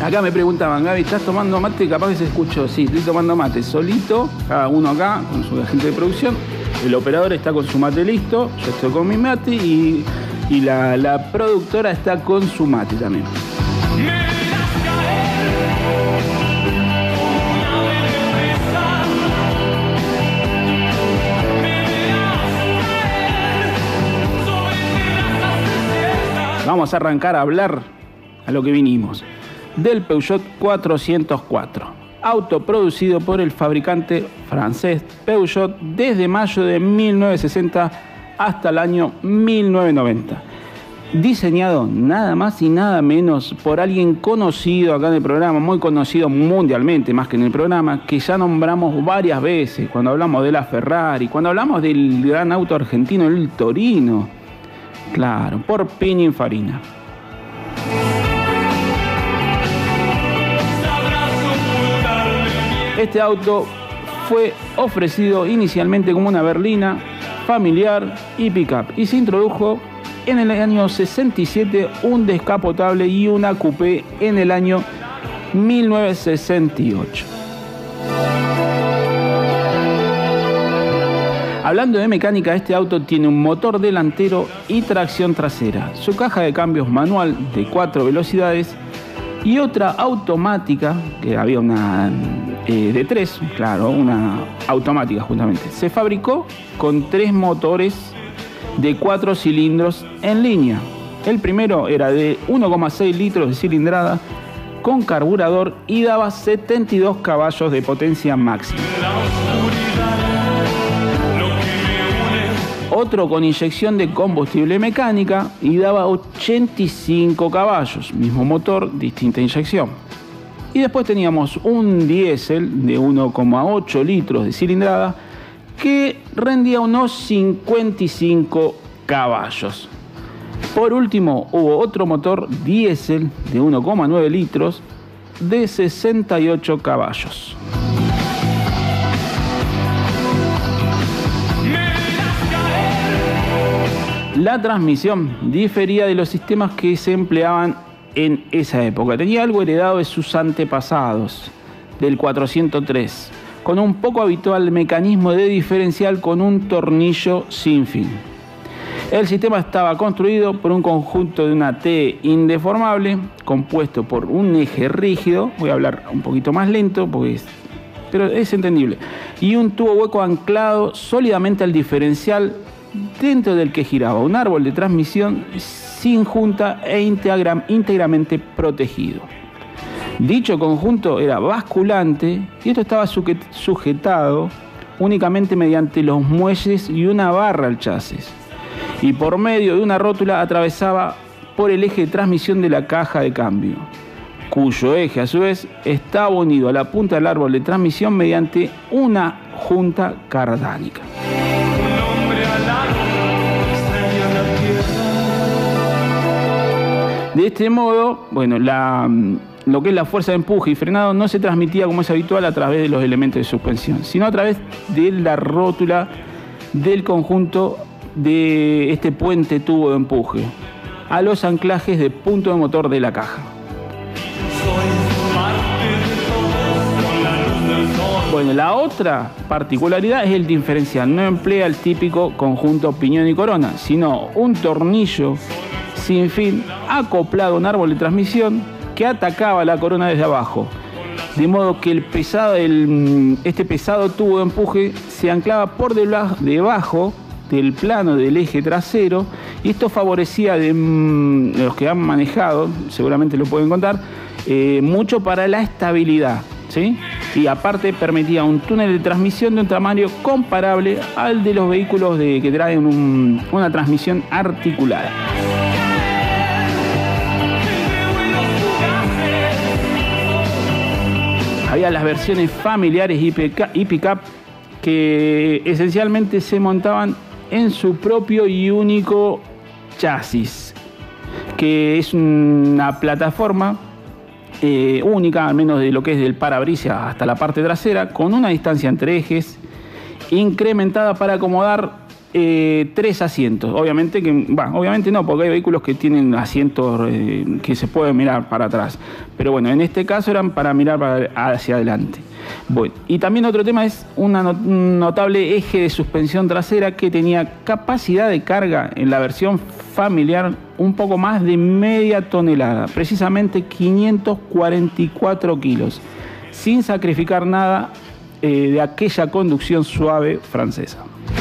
Acá me preguntaban, Gaby, ¿estás tomando mate? Capaz que se escuchó. Sí, estoy tomando mate solito, cada uno acá con su agente de producción. El operador está con su mate listo, yo estoy con mi mate y la productora está con su mate también. Vamos a arrancar a hablar a lo que vinimos. Del Peugeot 404, auto producido por el fabricante francés Peugeot desde mayo de 1960 hasta el año 1990. Diseñado nada más y nada menos por alguien conocido acá en el programa, muy conocido mundialmente más que en el programa, que ya nombramos varias veces cuando hablamos de la Ferrari, cuando hablamos del gran auto argentino, el Torino. Claro, por Pininfarina. Este auto fue ofrecido inicialmente como una berlina familiar y pick-up y se introdujo en el año 67 un descapotable y una coupé en el año 1968. Hablando de mecánica, este auto tiene un motor delantero y tracción trasera, su caja de cambios manual de 4 velocidades y otra automática, que había una de 3, claro, una automática justamente. Se fabricó con 3 motores de 4 cilindros en línea. El primero era de 1,6 litros de cilindrada con carburador y daba 72 caballos de potencia máxima. Otro con inyección de combustible mecánica y daba 85 caballos, mismo motor, distinta inyección. Y después teníamos un diésel de 1,8 litros de cilindrada que rendía unos 55 caballos. Por último, hubo otro motor diésel de 1,9 litros de 68 caballos. La transmisión difería de los sistemas que se empleaban en esa época. Tenía algo heredado de sus antepasados, del 403, con un poco habitual mecanismo de diferencial con un tornillo sin fin. El sistema estaba construido por un conjunto de una T indeformable, compuesto por un eje rígido, voy a hablar un poquito más lento, pero es entendible, y un tubo hueco anclado sólidamente al diferencial, dentro del que giraba un árbol de transmisión sin junta e íntegramente protegido. Dicho conjunto era basculante y esto estaba sujetado únicamente mediante los muelles y una barra al chasis, y por medio de una rótula atravesaba por el eje de transmisión de la caja de cambio, cuyo eje a su vez estaba unido a la punta del árbol de transmisión mediante una junta cardánica. De este modo, bueno, lo que es la fuerza de empuje y frenado no se transmitía como es habitual a través de los elementos de suspensión, sino a través de la rótula del conjunto de este puente tubo de empuje a los anclajes de punto de motor de la caja. Bueno, la otra particularidad es el diferencial. No emplea el típico conjunto piñón y corona, sino un tornillo sin fin acoplado a un árbol de transmisión que atacaba la corona desde abajo, de modo que este pesado tubo de empuje se anclaba por debajo del plano del eje trasero, y esto favorecía, los que han manejado seguramente lo pueden contar, mucho para la estabilidad, ¿sí? Y aparte permitía un túnel de transmisión de un tamaño comparable al de los vehículos que traen una transmisión articulada. Había las versiones familiares y pick-up que esencialmente se montaban en su propio y único chasis, que es una plataforma única, al menos de lo que es del parabrisas hasta la parte trasera, con una distancia entre ejes incrementada para acomodar 3 asientos. Obviamente no, porque hay vehículos que tienen asientos que se pueden mirar para atrás. Pero bueno, en este caso eran para mirar hacia adelante. Bueno, y también otro tema es un notable eje de suspensión trasera que tenía capacidad de carga en la versión familiar un poco más de media tonelada, precisamente 544 kilos, sin sacrificar nada de aquella conducción suave francesa.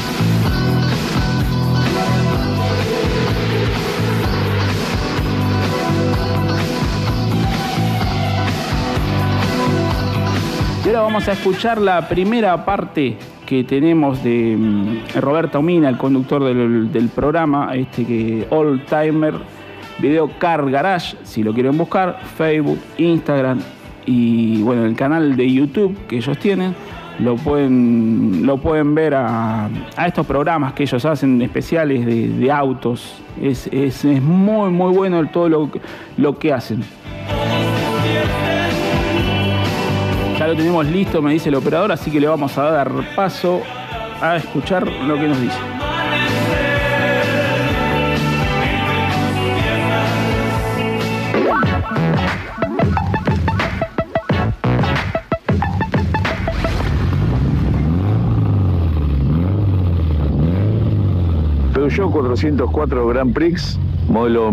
Y ahora vamos a escuchar la primera parte que tenemos de Roberto Mina, el conductor del programa, que Old Timer Video Car Garage, si lo quieren buscar, Facebook, Instagram y bueno, el canal de YouTube que ellos tienen, lo pueden ver a estos programas que ellos hacen especiales de autos. Es muy muy bueno todo lo que hacen. Ya lo tenemos listo, me dice el operador, así que le vamos a dar paso a escuchar lo que nos dice. Peugeot 404 Grand Prix, modelo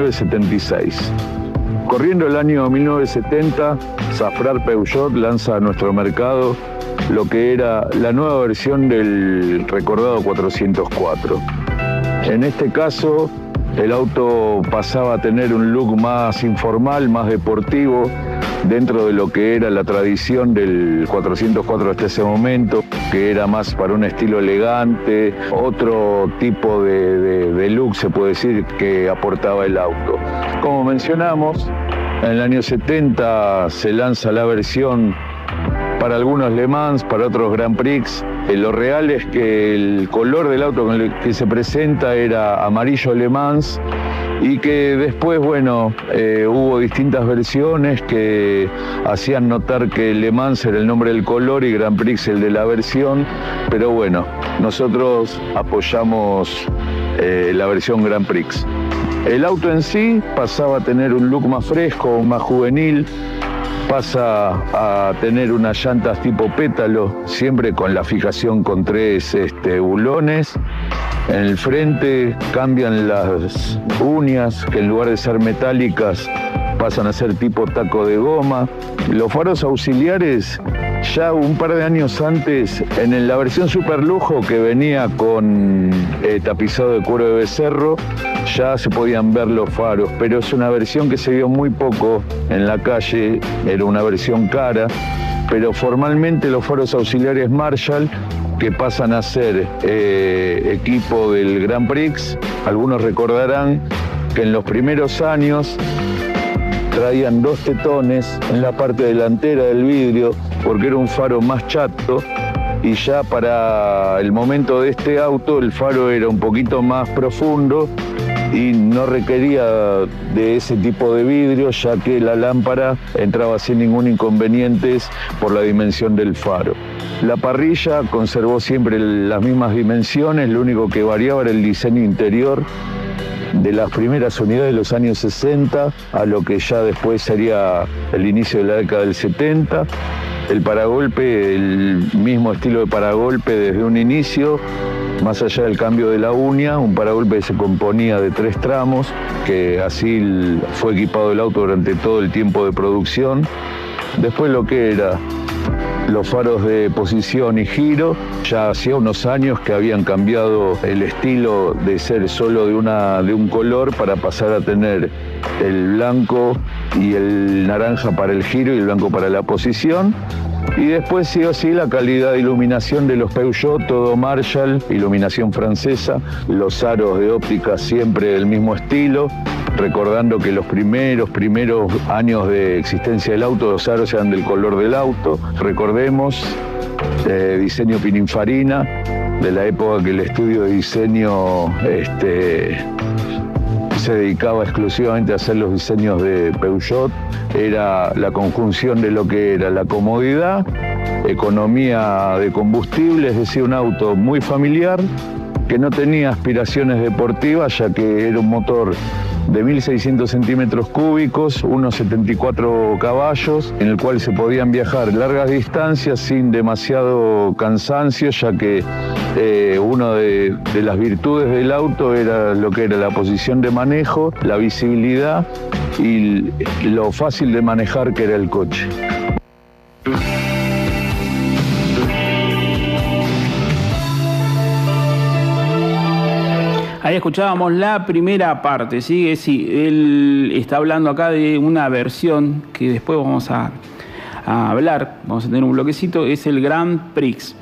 1976. Corriendo el año 1970, Safrar Peugeot lanza a nuestro mercado lo que era la nueva versión del recordado 404. En este caso, el auto pasaba a tener un look más informal, más deportivo, dentro de lo que era la tradición del 404 hasta ese momento, que era más para un estilo elegante, otro tipo de look, se puede decir, que aportaba el auto. Como mencionamos, en el año 70 se lanza la versión para algunos Le Mans, para otros Grand Prix. Lo real es que el color del auto con el que se presenta era amarillo Le Mans y que después, bueno, hubo distintas versiones que hacían notar que Le Mans era el nombre del color y Grand Prix el de la versión, pero bueno, nosotros apoyamos la versión Grand Prix. El auto en sí pasaba a tener un look más fresco, más juvenil, pasa a tener unas llantas tipo pétalo, siempre con la fijación con 3 bulones. En el frente cambian las uñas, que en lugar de ser metálicas pasan a ser tipo taco de goma. Los faros auxiliares, ya un par de años antes, en la versión super lujo que venía con tapizado de cuero de becerro, ya se podían ver los faros, pero es una versión que se vio muy poco en la calle, era una versión cara, pero formalmente los faros auxiliares Marshall, que pasan a ser equipo del Grand Prix, algunos recordarán que en los primeros años traían 2 tetones en la parte delantera del vidrio, porque era un faro más chato, y ya para el momento de este auto el faro era un poquito más profundo y no requería de ese tipo de vidrio, ya que la lámpara entraba sin ningún inconveniente por la dimensión del faro. La parrilla conservó siempre las mismas dimensiones, lo único que variaba era el diseño interior de las primeras unidades de los años 60 a lo que ya después sería el inicio de la década del 70. El paragolpe, el mismo estilo de paragolpe desde un inicio, más allá del cambio de la uña, un paragolpe que se componía de 3 tramos, que así fue equipado el auto durante todo el tiempo de producción. Después lo que era los faros de posición y giro, ya hacía unos años que habían cambiado el estilo de ser solo de un color para pasar a tener el blanco y el naranja para el giro y el blanco para la posición. Y después sí o sí la calidad de iluminación de los Peugeot, todo Marshall, iluminación francesa, los aros de óptica siempre del mismo estilo, recordando que los primeros años de existencia del auto, los aros eran del color del auto. Recordemos, diseño Pininfarina, de la época que el estudio de diseño se dedicaba exclusivamente a hacer los diseños de Peugeot. Era la conjunción de lo que era la comodidad, economía de combustible, es decir, un auto muy familiar, que no tenía aspiraciones deportivas, ya que era un motor de 1.600 centímetros cúbicos, unos 74 caballos, en el cual se podían viajar largas distancias sin demasiado cansancio, ya que una de las virtudes del auto era lo que era la posición de manejo, la visibilidad y lo fácil de manejar que era el coche. Ahí escuchábamos la primera parte, ¿sí? Sí, él está hablando acá de una versión que después vamos a hablar, vamos a tener un bloquecito, es el Grand Prix.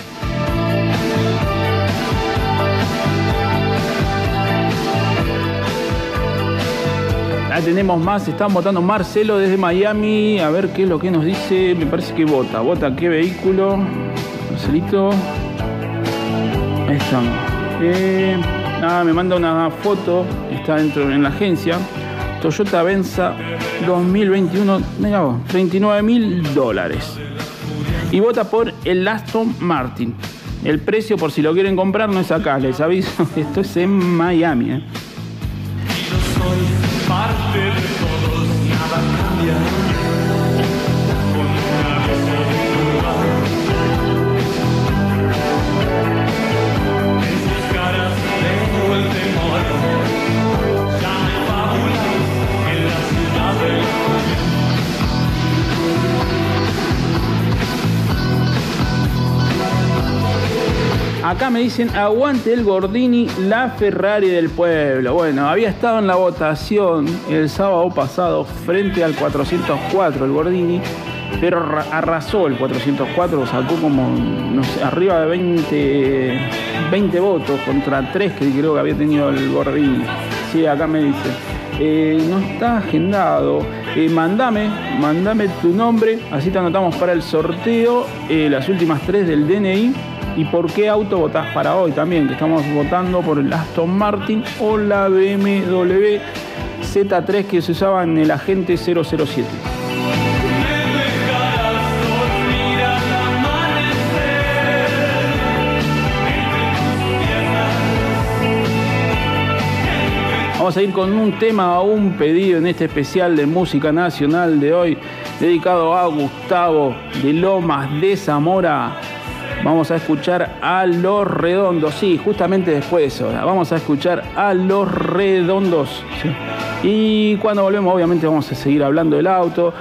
Ahí tenemos más, están votando Marcelo desde Miami, a ver qué es lo que nos dice, me parece que vota qué vehículo, Marcelito, ahí estamos. Me manda una foto, está dentro en la agencia, Toyota Venza 2021, mira vos, $39.000. Y vota por el Aston Martin. El precio, por si lo quieren comprar, no es acá, les aviso, esto es en Miami. Parte de todos, nada cambia. Con un aviso de lugar. En sus caras tengo el temor. Ya hay fábulas en la ciudad de la Acá me dicen, aguante el Gordini, la Ferrari del pueblo. Bueno, había estado en la votación el sábado pasado frente al 404, el Gordini, pero arrasó el 404, sacó como, no sé, arriba de 20 votos contra 3 que creo que había tenido el Gordini. Sí, acá me dice, no está agendado, mandame tu nombre, así te anotamos para el sorteo, las últimas 3 del DNI. ¿Y por qué auto votás para hoy también? Que estamos votando por el Aston Martin o la BMW Z3 que se usaba en el Agente 007. Vamos a ir con un tema o un pedido en este especial de música nacional de hoy, dedicado a Gustavo de Lomas de Zamora. Vamos a escuchar a Los Redondos, sí, justamente después de eso, vamos a escuchar a Los Redondos, ¿sí? Y cuando volvemos obviamente vamos a seguir hablando del auto.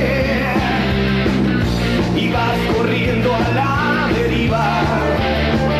y vas corriendo a la deriva.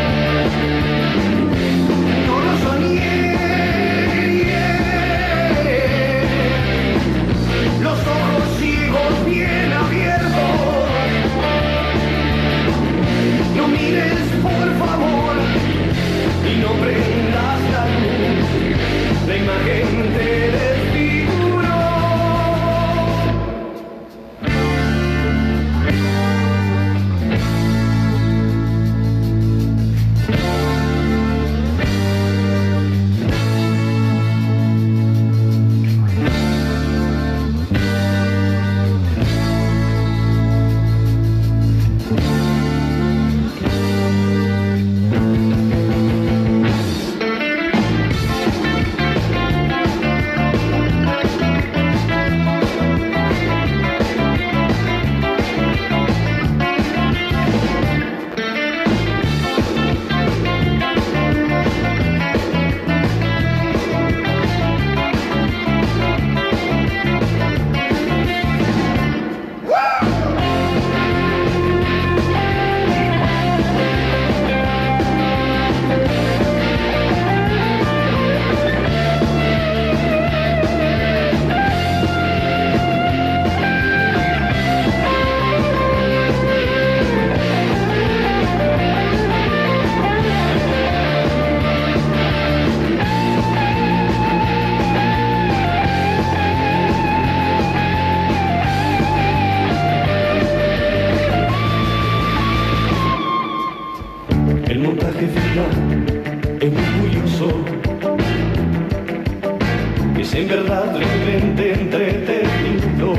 en verdad realmente entretenido.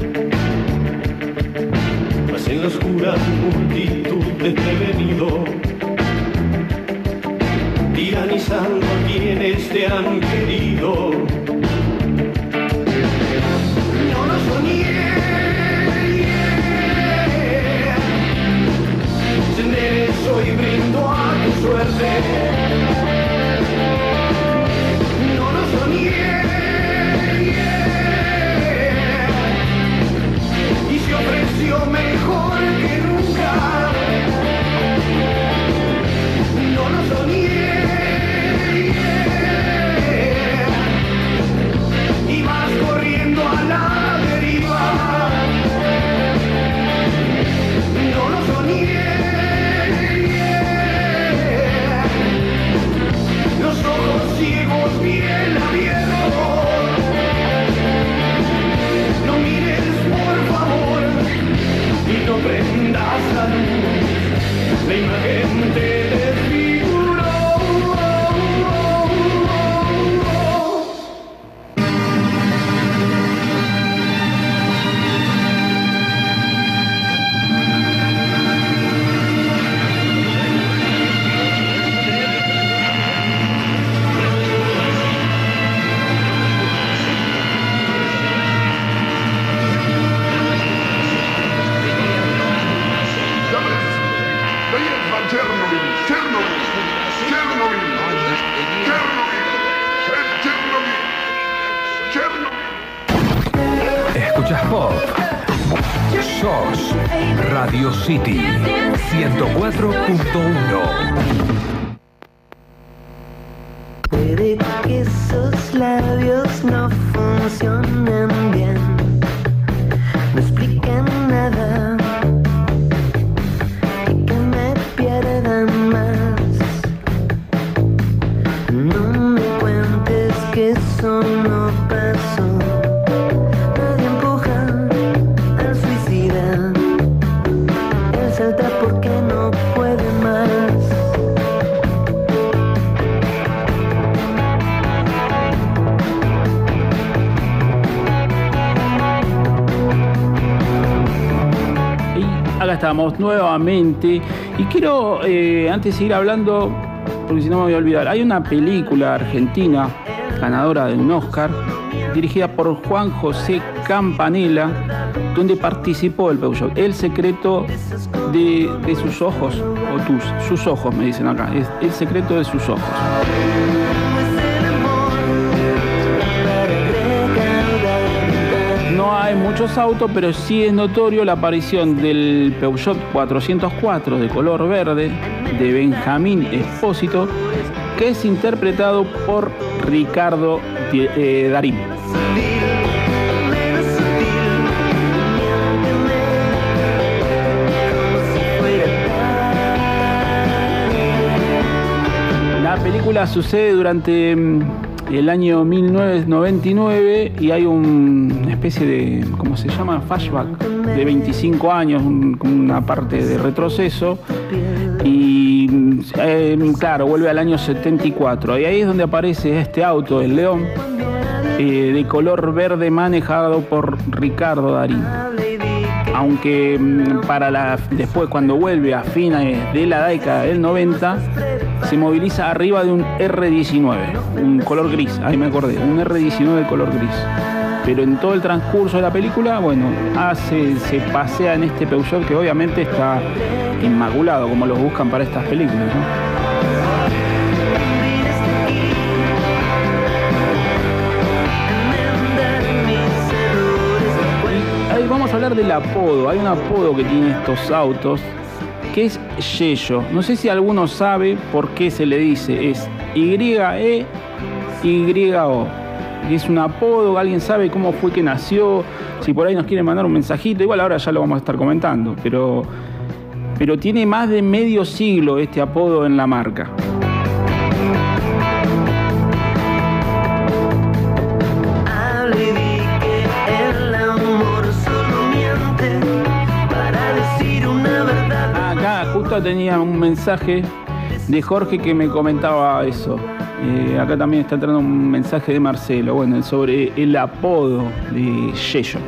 Mas en la oscura multitud desprevenido, tiranizando a quienes te han querido. No lo soñé. Soy brindo a tu suerte. No lo soñé. Y se ofreció mejor que nunca. No lo soñé. Y vas corriendo a la deriva. No lo soñé. Los ojos ciegos bien abiertos. No mires por favor y no prendas la luz. La imagen te desfiguró. Escuchas pop. Sos Radio City 104.1. Puede que esos labios no funcionen bien, no expliquen nada y que me pierdan más. No me cuentes que eso no pasó. Nadie empuja al suicida. Él salta porque no puede más. Acá estamos nuevamente y quiero, antes de seguir hablando, porque si no me voy a olvidar, hay una película argentina ganadora de un Oscar, dirigida por Juan José Campanella, donde participó el Peugeot. El secreto de sus ojos, o sus ojos me dicen acá, es el secreto de sus ojos. No hay muchos autos, pero sí es notorio la aparición del Peugeot 404 de color verde de Benjamín Espósito, que es interpretado por Ricardo Darín. La película sucede durante el año 1999 y hay una especie de, ¿cómo se llama? Flashback de 25 años, una parte de retroceso. Y claro, vuelve al año 74. Y ahí es donde aparece este auto, el León, de color verde, manejado por Ricardo Darín. Aunque después, cuando vuelve a fines de la década del 90, se moviliza arriba de un R19, un color gris, ahí me acordé, un R19 de color gris. Pero en todo el transcurso de la película, bueno, se pasea en este Peugeot que obviamente está inmaculado, como los buscan para estas películas, ¿no? Ahí vamos a hablar del apodo. Hay un apodo que tienen estos autos que es Yello. No sé si alguno sabe por qué se le dice. Es YEYO. Es un apodo, alguien sabe cómo fue que nació. Si por ahí nos quieren mandar un mensajito, igual ahora ya lo vamos a estar comentando. Pero tiene más de medio siglo este apodo en la marca. Acá justo tenía un mensaje de Jorge que me comentaba eso. Acá también está entrando un mensaje de Marcelo, bueno, sobre el apodo de Yello.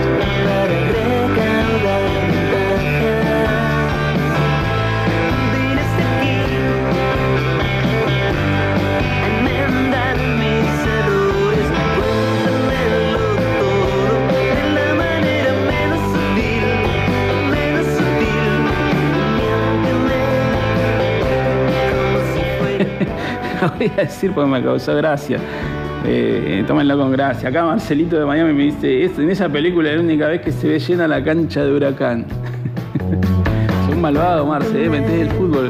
Voy a decir porque me causó gracia. Tómenlo con gracia. Acá Marcelito de Miami me dice: en esa película es la única vez que se ve llena la cancha de Huracán. Soy un malvado, Marce, metés el fútbol.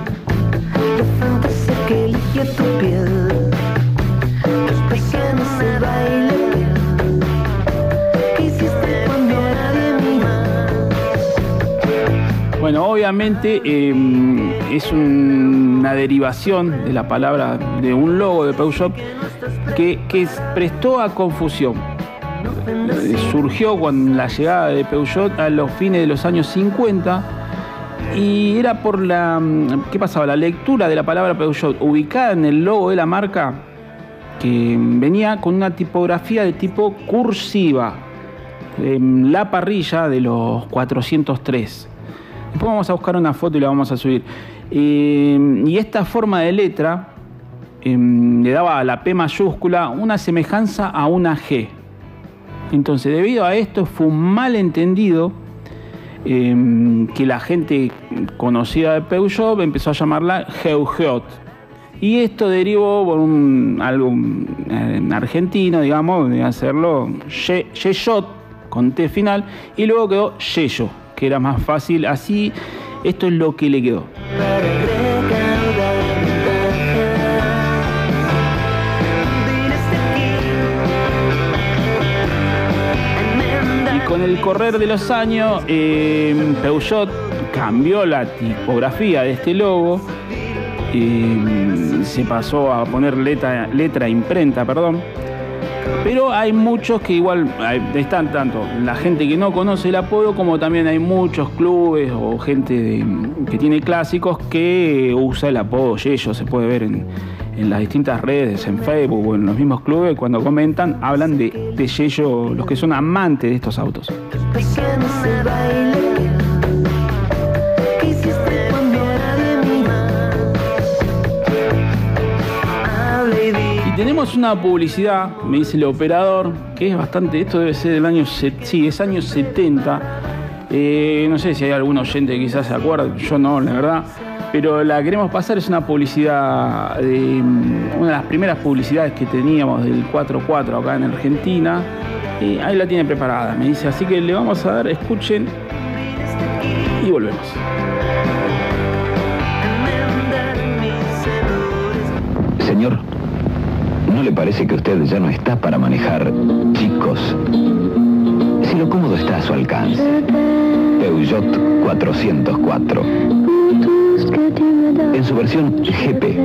Que eligió tu piel, después que no se baile, ¿qué hiciste cuando nadie mira? Bueno, obviamente es una derivación de la palabra de un logo de Peugeot que prestó a confusión. Surgió con la llegada de Peugeot a los fines de los años 50 y era por ¿qué pasaba? La lectura de la palabra Peugeot ubicada en el logo de la marca, que venía con una tipografía de tipo cursiva, la parrilla de los 403. Después vamos a buscar una foto y la vamos a subir. Y esta forma de letra le daba a la P mayúscula una semejanza a una G. Entonces, debido a esto, fue un malentendido que la gente conocida de Peugeot empezó a llamarla Peugeot. Y esto derivó por algo argentino, digamos, de hacerlo Yeyot con T final, y luego quedó Yello, que era más fácil. Así, esto es lo que le quedó. Con el correr de los años, Peugeot cambió la tipografía de este logo, se pasó a poner letra imprenta, perdón. Pero hay muchos que igual están tanto la gente que no conoce el apodo, como también hay muchos clubes o gente que tiene clásicos que usa el apodo Yello. Se puede ver en las distintas redes, en Facebook o en los mismos clubes, cuando comentan, hablan de Yello, los que son amantes de estos autos. Y tenemos una publicidad, me dice el operador, que es bastante, esto debe ser del año, sí, es años 70. No sé si hay algún oyente que quizás se acuerde, yo no, la verdad. Pero la queremos pasar, es una publicidad, una de las primeras publicidades que teníamos del 4x4 acá en Argentina. Ahí la tiene preparada, me dice, así que le vamos a dar, escuchen y volvemos. Señor, ¿no le parece que usted ya no está para manejar chicos? Si lo cómodo está a su alcance. Peugeot 404. En su versión GP.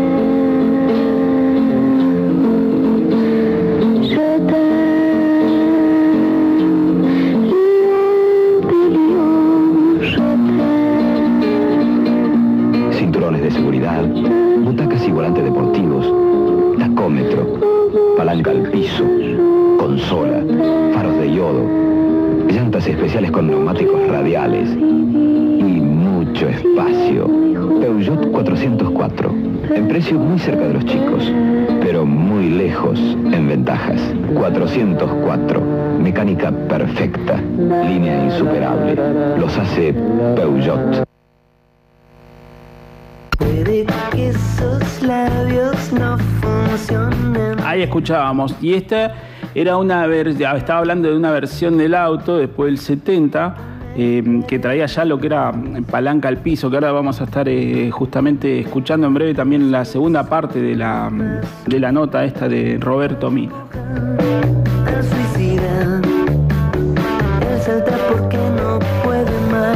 Cinturones de seguridad, butacas y volantes deportivos, tacómetro, palanca al piso, consola, faros de yodo, llantas especiales con neumáticos radiales y mucho espacio. Peugeot 404, en precio muy cerca de los chicos, pero muy lejos en ventajas. 404, mecánica perfecta, línea insuperable, los hace Peugeot. Puede que esos labios no funcionen. Ahí escuchábamos, y esta era estaba hablando de una versión del auto después del 70, que traía ya lo que era palanca al piso, que ahora vamos a estar justamente escuchando en breve también la segunda parte de la nota esta de Roberto Mina. Al suicida, él salta porque no puede más.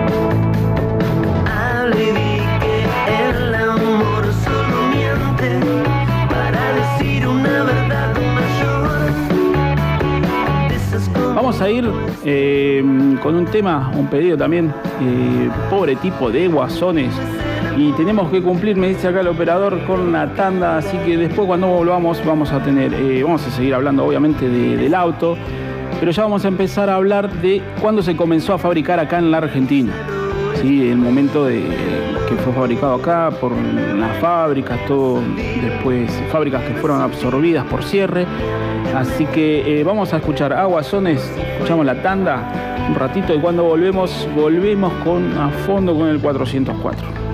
Hablé, di que el amor solo miente. vamos a ir con un tema, un pedido también, pobre tipo de Guasones. Y tenemos que cumplir, me dice acá el operador, con la tanda, así que después cuando volvamos vamos a seguir hablando obviamente del auto, pero ya vamos a empezar a hablar de cuándo se comenzó a fabricar acá en la Argentina. Sí, el momento de que fue fabricado acá por las fábricas, todo después, fábricas que fueron absorbidas por cierre. Así que vamos a escuchar a Guasones, escuchamos la tanda un ratito y cuando volvemos a fondo con el 404.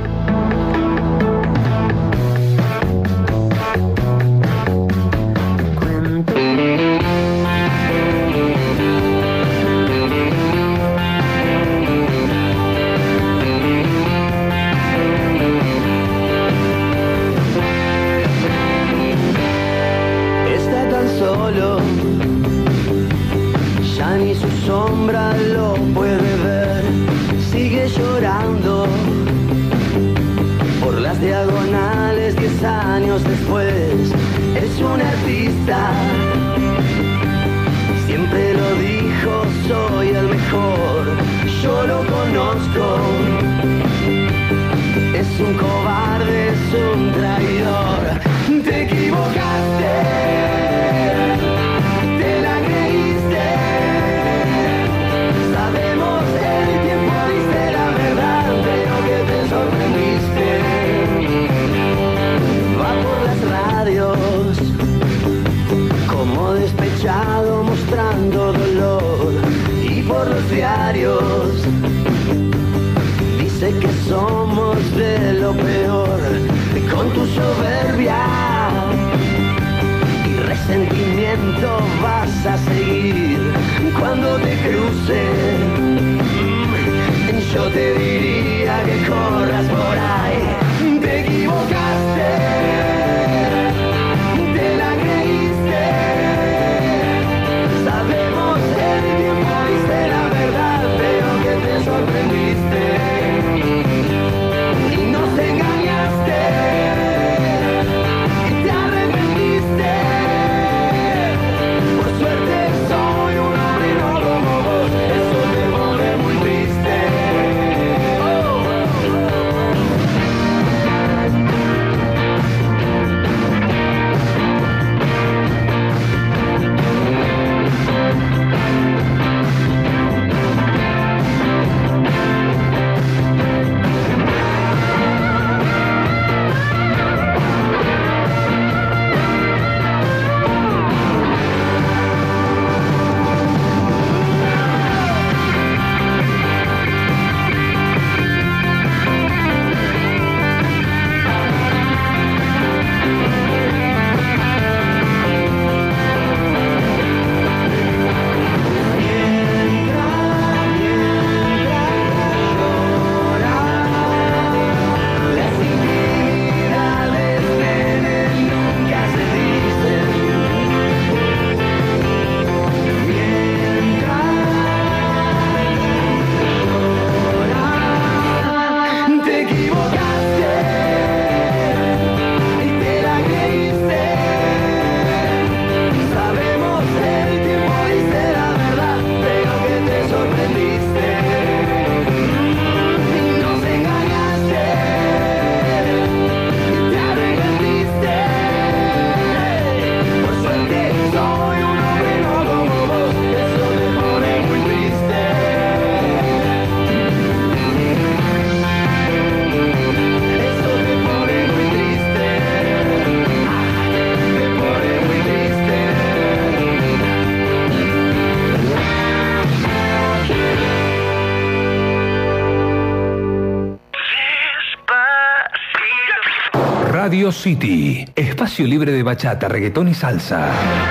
Radio City, espacio libre de bachata, reggaetón y salsa.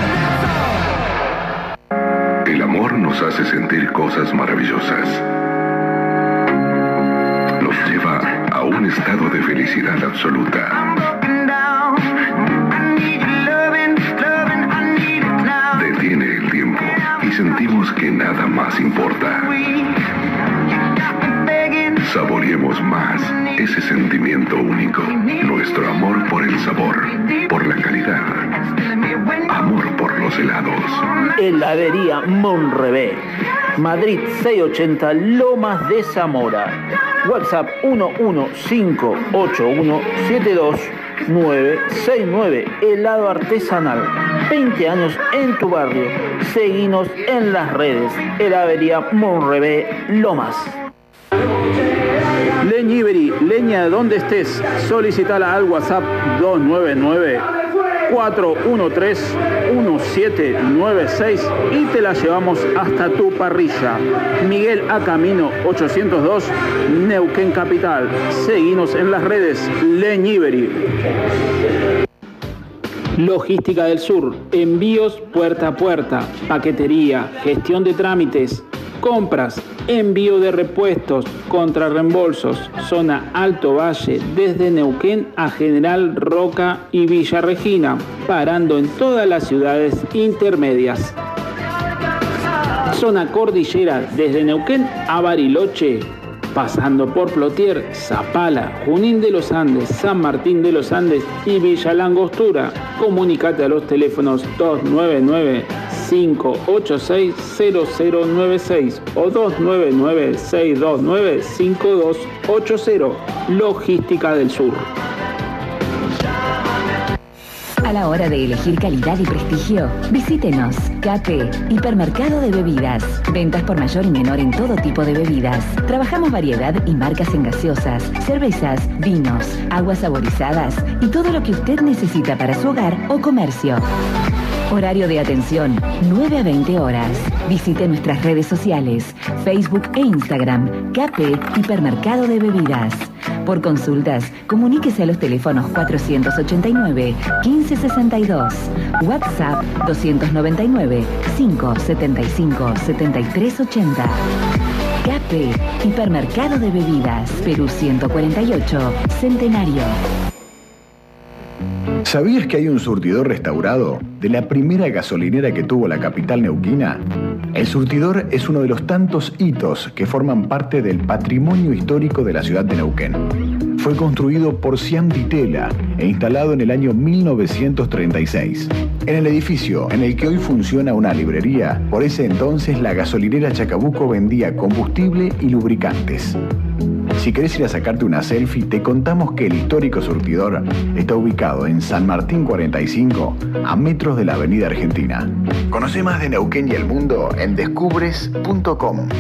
El amor nos hace sentir cosas maravillosas. Nos lleva a un estado de felicidad absoluta. Detiene el tiempo y sentimos que nada más importa. Saboreemos más ese sentimiento único, nuestro amor por el sabor, por la calidad, amor por los los helados. Heladería Monrebé, Madrid 680, Lomas de Zamora. WhatsApp 11581722969. Helado artesanal, 20 años en tu barrio. Seguinos en las redes. Heladería Monrebé, Lomas. Leñivery, leña donde estés. Solicitala al WhatsApp 299-413-1796 y te la llevamos hasta tu parrilla. Miguel A. Camino 802, Neuquén Capital. Seguinos en las redes. Leñivery. Logística del Sur, envíos puerta a puerta, paquetería, gestión de trámites, compras, envío de repuestos, contrarreembolsos, zona Alto Valle, desde Neuquén a General Roca y Villa Regina, parando en todas las ciudades intermedias. Zona Cordillera, desde Neuquén a Bariloche, pasando por Plotier, Zapala, Junín de los Andes, San Martín de los Andes y Villa Langostura. Comunicate a los teléfonos 299-586-0096 o 299-629-5280. Logística del Sur. A la hora de elegir calidad y prestigio, visítenos. KP, Hipermercado de Bebidas. Ventas por mayor y menor en todo tipo de bebidas. Trabajamos variedad y marcas en gaseosas, cervezas, vinos, aguas saborizadas y todo lo que usted necesita para su hogar o comercio. Horario de atención, 9 a 20 horas. Visite nuestras redes sociales, Facebook e Instagram, KP Hipermercado de Bebidas. Por consultas, comuníquese a los teléfonos 489-1562, WhatsApp 299-575-7380. KP Hipermercado de Bebidas, Perú 148, Centenario. ¿Sabías que hay un surtidor restaurado de la primera gasolinera que tuvo la capital neuquina? El surtidor es uno de los tantos hitos que forman parte del patrimonio histórico de la ciudad de Neuquén. Fue construido por Cian Di Tela e instalado en el año 1936. En el edificio en el que hoy funciona una librería, por ese entonces la gasolinera Chacabuco vendía combustible y lubricantes. Si querés ir a sacarte una selfie, te contamos que el histórico surtidor está ubicado en San Martín 45, a metros de la Avenida Argentina. Conoce más de Neuquén y el mundo en descubres.com.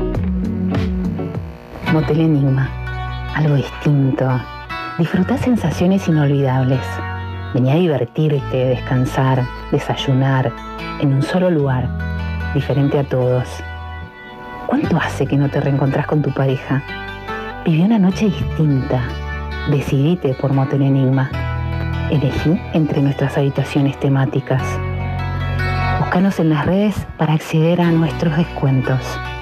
Motel Enigma, algo distinto. Disfrutá sensaciones inolvidables. Vení a divertirte, descansar, desayunar, en un solo lugar, diferente a todos. ¿Cuánto hace que no te reencontrás con tu pareja? Viví una noche distinta. Decidite por Motel Enigma. Elegí entre nuestras habitaciones temáticas. Búscanos en las redes para acceder a nuestros descuentos.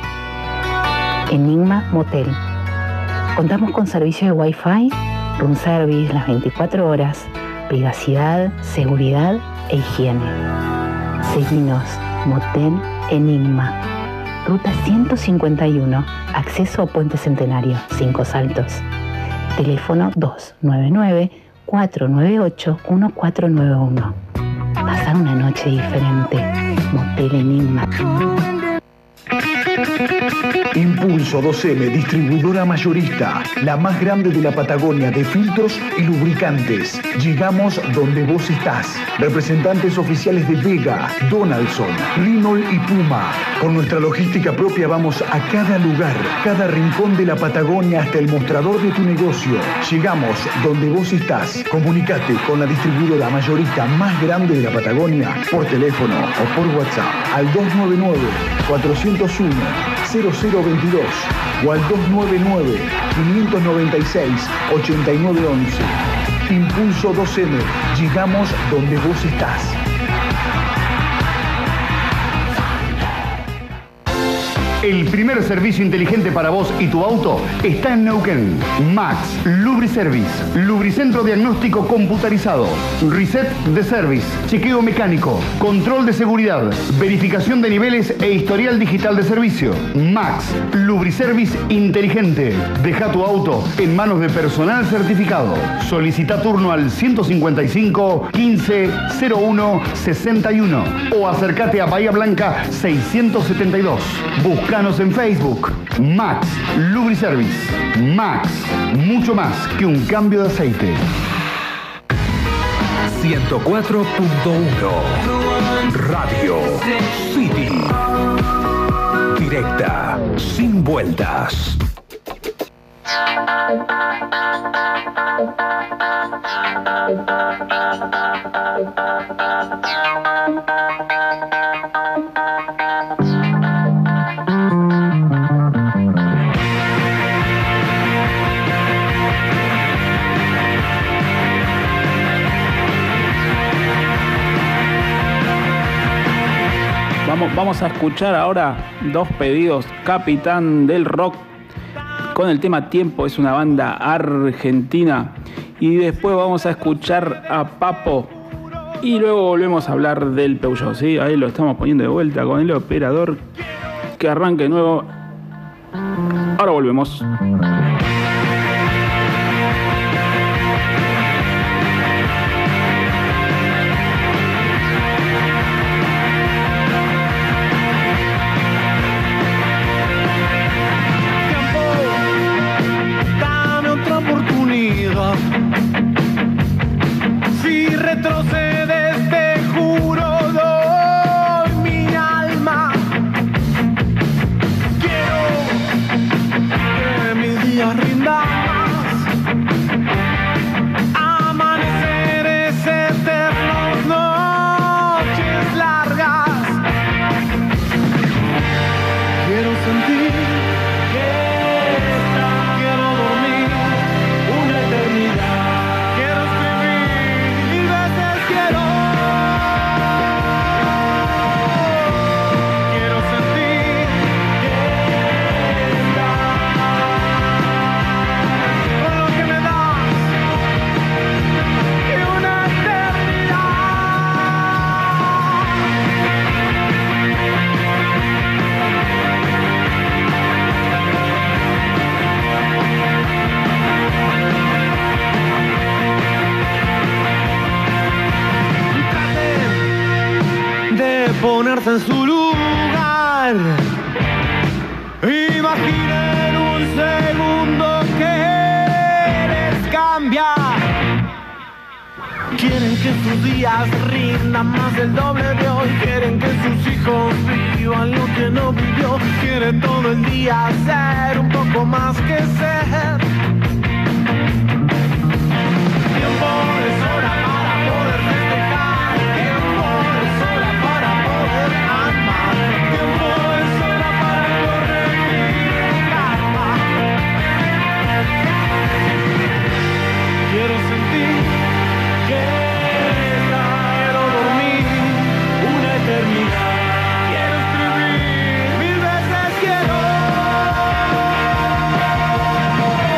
Enigma Motel. Contamos con servicio de Wi-Fi, room service las 24 horas, privacidad, seguridad e higiene. Seguinos, Motel Enigma. Ruta 151, acceso a Puente Centenario, 5 Saltos. Teléfono 299-498-1491. Pasar una noche diferente. Motel Enigma. Impulso 2M, distribuidora mayorista, la más grande de la Patagonia de filtros y lubricantes. Llegamos donde vos estás. Representantes oficiales de Vega, Donaldson, Renault y Puma. Con nuestra logística propia vamos a cada lugar, cada rincón de la Patagonia hasta el mostrador de tu negocio. Llegamos donde vos estás. Comunicate con la distribuidora mayorista más grande de la Patagonia por teléfono o por WhatsApp al 299-401-0022 o al 299-596-8911. Impulso 2M. Llegamos donde vos estás. El primer servicio inteligente para vos y tu auto está en Neuquén. Max Lubriservice. Lubricentro diagnóstico computarizado. Reset de service. Chequeo mecánico. Control de seguridad. Verificación de niveles e historial digital de servicio. Max Lubriservice inteligente. Deja tu auto en manos de personal certificado. Solicita turno al 155 15 01 61 o acércate a Bahía Blanca 672. Búscanos en Facebook. Max Lubriservice. Max, mucho más que un cambio de aceite. 104.1 Radio City. Directa, sin vueltas. Vamos a escuchar ahora dos pedidos. Capitán del Rock con el tema Tiempo, es una banda argentina. Y después vamos a escuchar a Papo. Y luego volvemos a hablar del Peugeot, ¿sí? Ahí lo estamos poniendo de vuelta con el operador. Que arranque de nuevo. Ahora volvemos. Si retrocedes te juro doy mi alma. Quiero que mis días rindan más. Amaneceres eternos, noches largas. Quiero sentir ponerse en su lugar. Imagina en un segundo que les cambia. Quieren que sus días rindan más del doble de hoy. Quieren que sus hijos vivan lo que no vivió. Quieren todo el día ser un poco más que ser. Tiempo es hora para poder festejar. Tiempo es hora para poder amar. Tiempo es hora para corregir el karma. Quiero sentir que quiero dormir una eternidad. Quiero escribir 1000 veces quiero.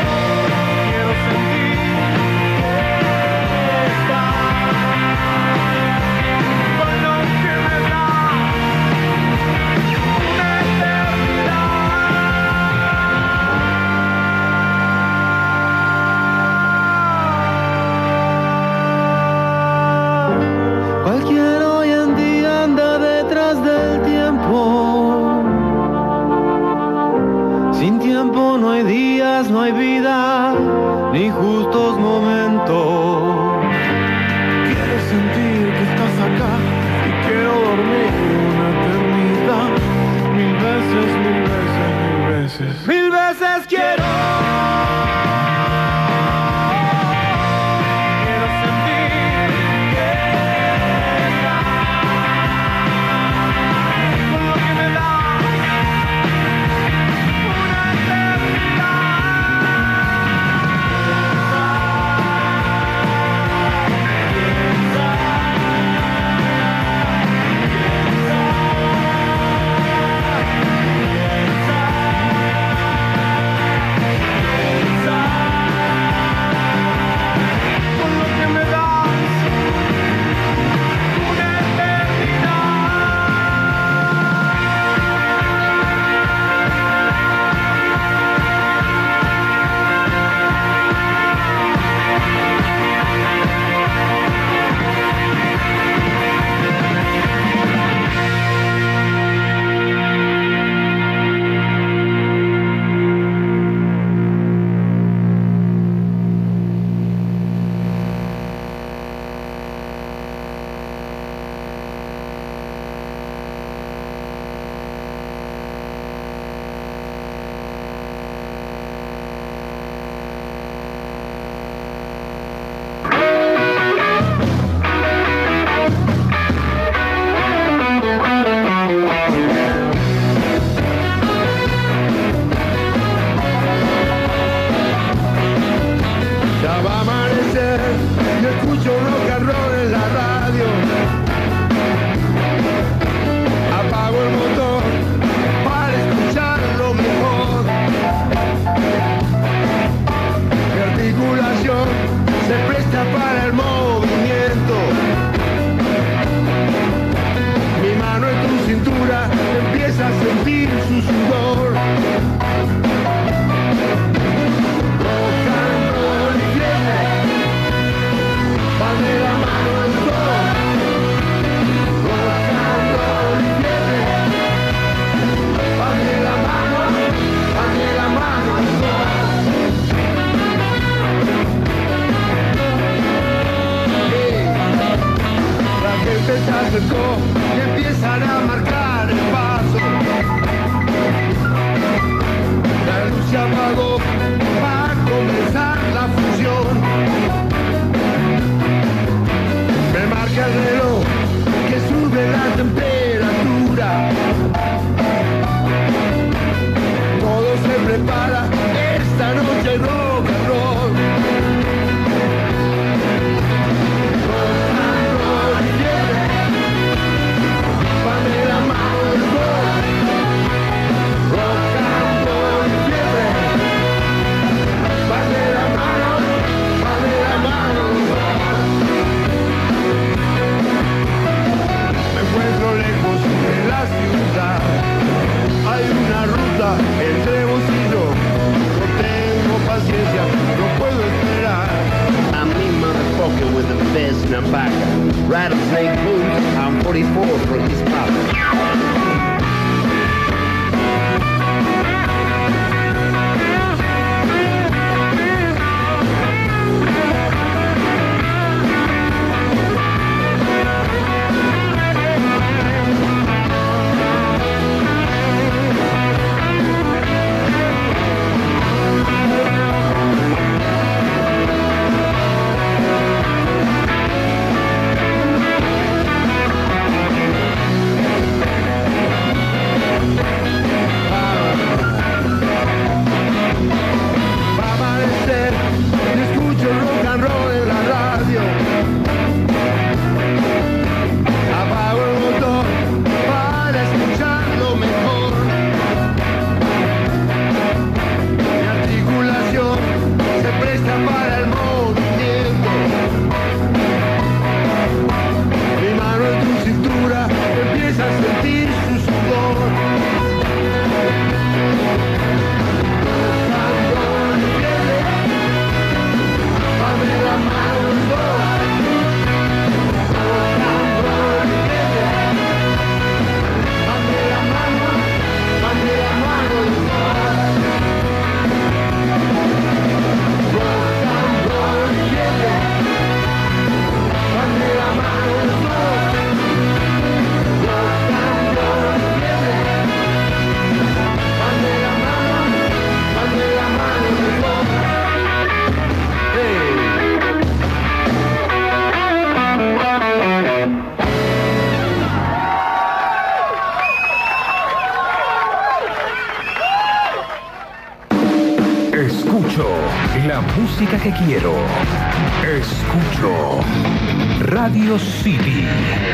acercó y empiezan a marcar el paso. La luz se apagó, va a comenzar la función. Me marca el reloj que sube la temperatura. Todo se prepara, esta noche hay rock and roll. Rock and roll y fiebre, van de la mano del rock. Rock and roll y fiebre, van de la mano del rock. Me encuentro lejos de la ciudad, hay una ruta entre vos y yo. No tengo paciencia, no puedo esperar. I'm me motherfucker with a fist and a back. Rattlesnake boots, I'm 44 for his power. La música que quiero. Escucho Radio City.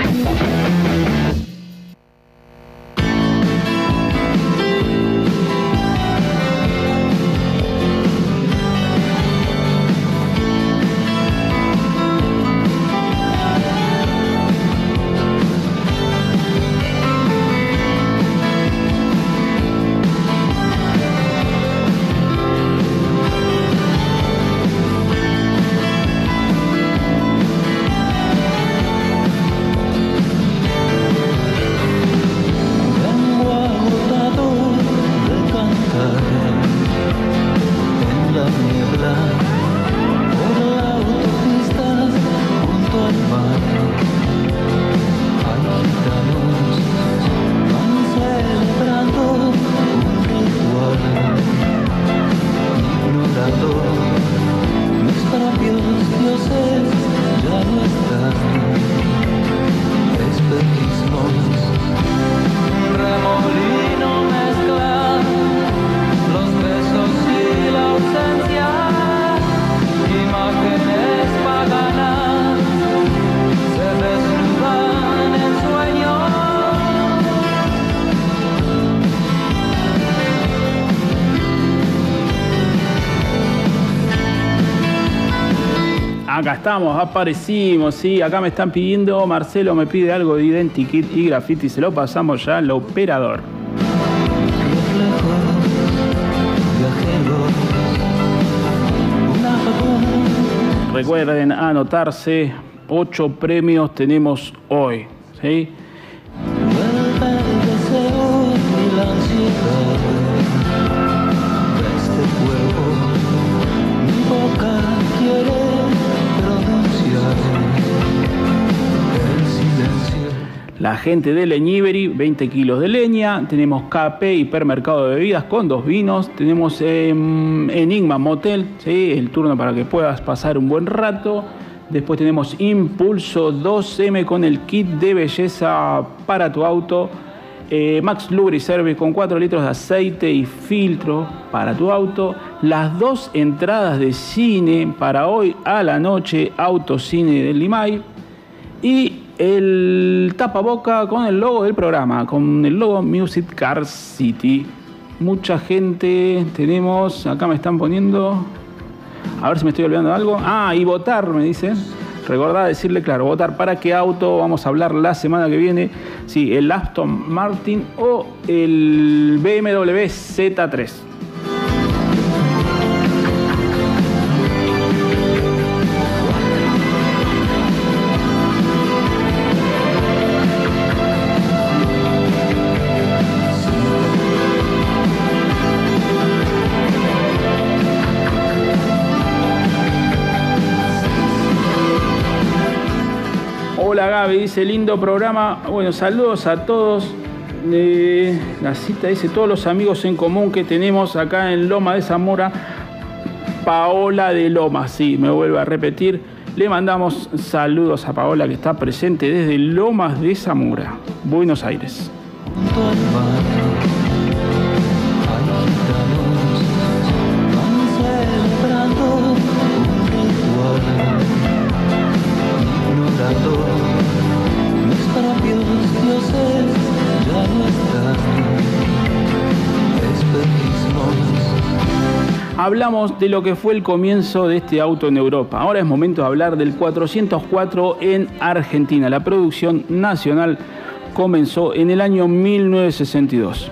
Acá estamos, aparecimos, sí, acá me están pidiendo, Marcelo me pide algo de Identikit y Graffiti, se lo pasamos ya al operador. Recuerden anotarse, 8 premios tenemos hoy, ¿sí? la gente de Leñiberi, 20 kilos de leña. Tenemos KP, hipermercado de bebidas con 2 vinos. Tenemos Enigma Motel, ¿sí? El turno para que puedas pasar un buen rato. Después tenemos Impulso 2M con el kit de belleza para tu auto. Max Lubriservice con 4 litros de aceite y filtro para tu auto. Las 2 entradas de cine para hoy a la noche, Autocine del Limay. Y el tapaboca con el logo del programa, con el logo Music Car City. Mucha gente tenemos, acá me están poniendo, a ver si me estoy olvidando de algo. Y votar, me dicen. Recordá decirle, claro, votar para qué auto vamos a hablar la semana que viene. Sí, el Aston Martin o el BMW Z3. Hola Gaby, dice, lindo programa. Bueno, saludos a todos. La cita dice, todos los amigos en común que tenemos acá en Loma de Zamora. Paola de Lomas, sí, me vuelvo a repetir. Le mandamos saludos a Paola, que está presente desde Lomas de Zamora, Buenos Aires. Nuestros dioses ya no están, Hablamos de lo que fue el comienzo de este auto en Europa. Ahora es momento de hablar del 404 en Argentina. La producción nacional comenzó en el año 1962.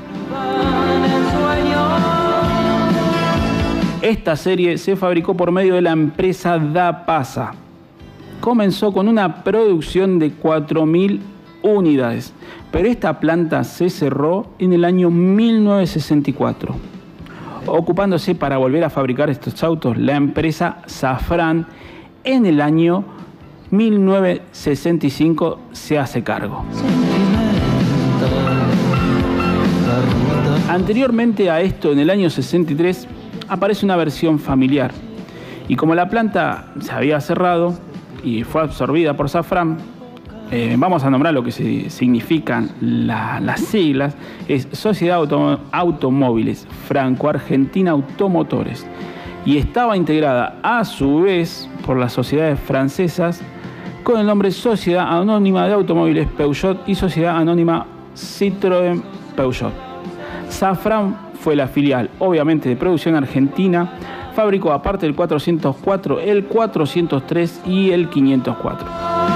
Esta serie se fabricó por medio de la empresa DaPasa. Comenzó con una producción de 4.000 unidades, pero esta planta se cerró en el año 1964, ocupándose para volver a fabricar estos autos la empresa Safran. En el año 1965 se hace cargo. Anteriormente a esto, en el año 63, aparece una versión familiar, y como la planta se había cerrado y fue absorbida por Safran, vamos a nombrar lo que significan las siglas. Es Sociedad Automóviles Franco-Argentina Automotores, y estaba integrada a su vez por las sociedades francesas con el nombre Sociedad Anónima de Automóviles Peugeot y Sociedad Anónima Citroën Peugeot. Safran fue la filial, obviamente, de producción argentina. Fabricó, aparte del 404, el 403 y el 504.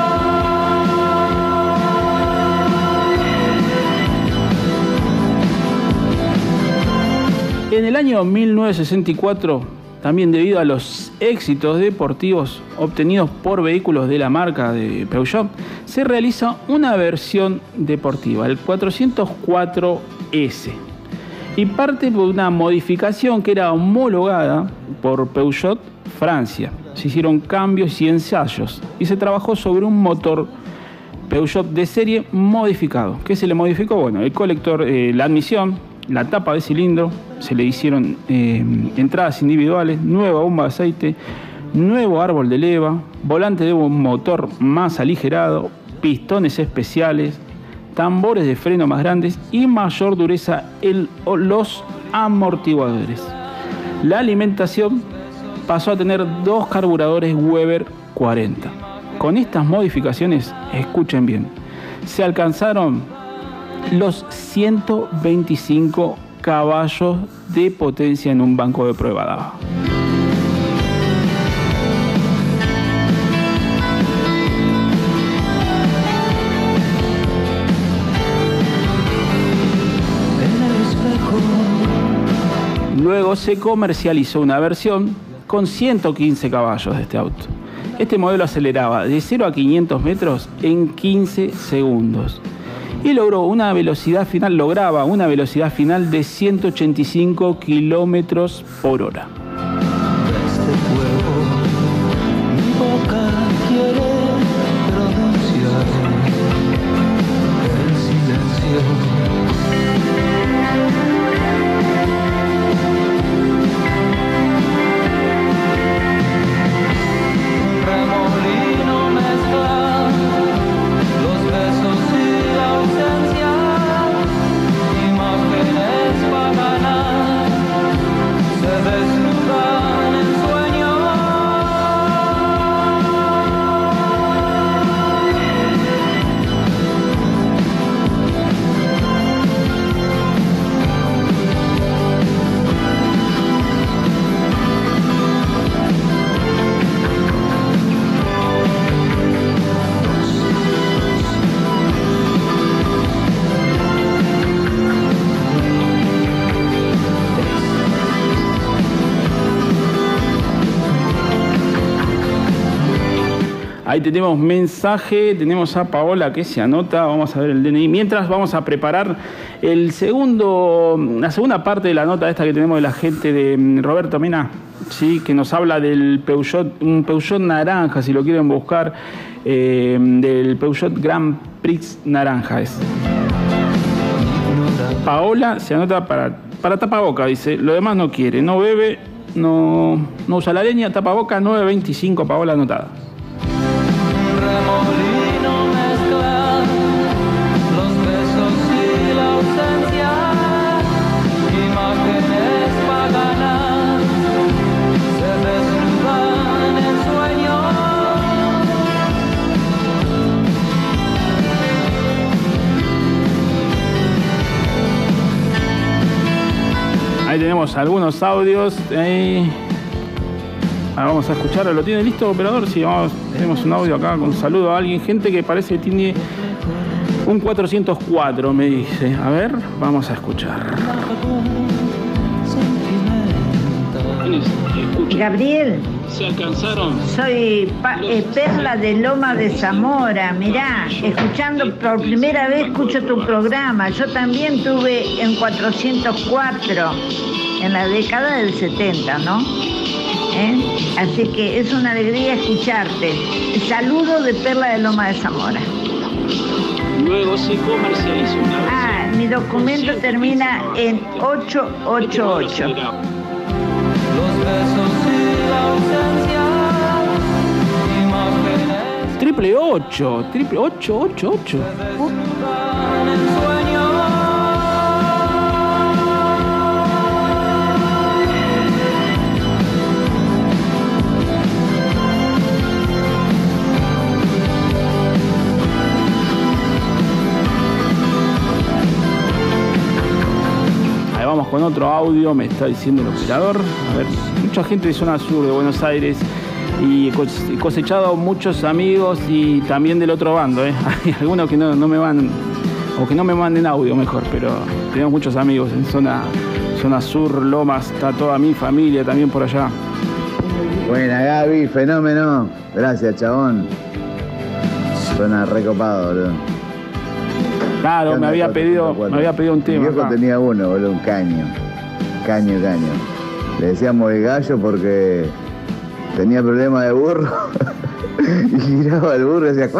En el año 1964, también debido a los éxitos deportivos obtenidos por vehículos de la marca de Peugeot, se realiza una versión deportiva, el 404S. Y parte por una modificación que era homologada por Peugeot Francia. Se hicieron cambios y ensayos y se trabajó sobre un motor Peugeot de serie modificado. ¿Qué se le modificó? Bueno, el colector, la admisión, la tapa de cilindro, se le hicieron entradas individuales, nueva bomba de aceite, nuevo árbol de leva, volante de un motor más aligerado, pistones especiales, tambores de freno más grandes y mayor dureza en los amortiguadores. La alimentación pasó a tener 2 carburadores Weber 40. Con estas modificaciones, escuchen bien, se alcanzaron los 125 caballos de potencia en un banco de prueba DAF. Luego se comercializó una versión con 115 caballos de este auto. Este modelo aceleraba de 0 a 500 metros en 15 segundos y lograba una velocidad final de 185 kilómetros por hora. Ahí tenemos mensaje, tenemos a Paola que se anota, vamos a ver el DNI. Mientras vamos a preparar la segunda parte de la nota esta que tenemos de la gente de Roberto Mena, ¿sí? Que nos habla del Peugeot, un Peugeot naranja, si lo quieren buscar, del Peugeot Grand Prix naranja es. Paola se anota para tapaboca, dice, lo demás no quiere, no bebe, no usa la leña, tapaboca 925, Paola anotada. Remolino mezcla los besos y la ausencia, imágenes paganas se desnudan en sueños. Ahí tenemos algunos audios. Vamos a escucharlo. ¿Lo tiene listo, operador? Sí, tenemos un audio acá con saludo a alguien. Gente que parece que tiene un 404, me dice. A ver, vamos a escuchar. Gabriel. ¿Se alcanzaron? Soy Perla de Loma de Zamora. Mirá, escuchando por primera vez escucho tu programa. Yo también tuve en 404 en la década del 70, ¿no? Así que es una alegría escucharte. Saludo de Perla de Loma de Zamora. Luego se comercializa una mi documento termina en 888. Los besos y la ausencia, imágenes triple 888. en sueños. Vamos con otro audio, me está diciendo el operador. A ver, mucha gente de zona sur de Buenos Aires y he cosechado muchos amigos y también del otro bando, ¿eh? Hay algunos que no me van, o que no me manden audio mejor, pero tenemos muchos amigos en zona sur, Lomas, está toda mi familia también por allá. Buena Gaby, fenómeno. Gracias, chabón. Suena recopado, boludo. Claro, me había pedido un tema. Mi viejo acá tenía uno, boludo, un caño. Caño. Le decíamos el gallo porque tenía problemas de burro. Y giraba el burro y decía...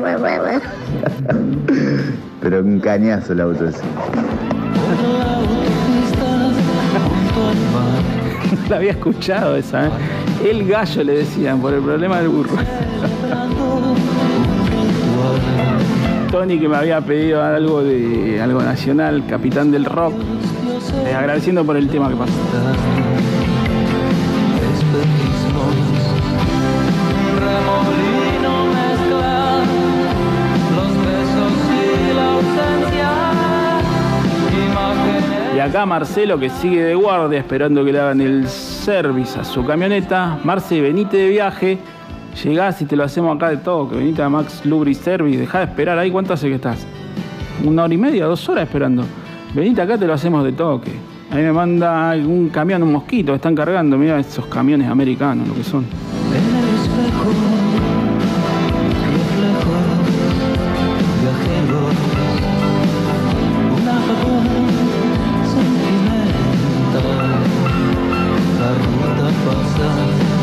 Pero un cañazo el auto ese. La había escuchado esa, ¿eh? El gallo le decían por el problema del burro. Tony, que me había pedido algo nacional, Capitán del Rock, agradeciendo por el tema que pasó. Remolino mezcla los besos y la ausencia, imágenes. Y acá Marcelo, que sigue de guardia esperando que le hagan el service a su camioneta. Marce, venite de viaje. Llegás y te lo hacemos acá de todo, que venite a Max Lubri Service, dejá de esperar ahí, ¿cuánto hace que estás? 1 hora y media, 2 horas esperando. Venite acá, te lo hacemos de toque. Ahí me manda un camión, un mosquito, están cargando, mira esos camiones americanos, lo que son. En el espejo, reflejo, viajero, un apagón sentimental, la ruta pasa.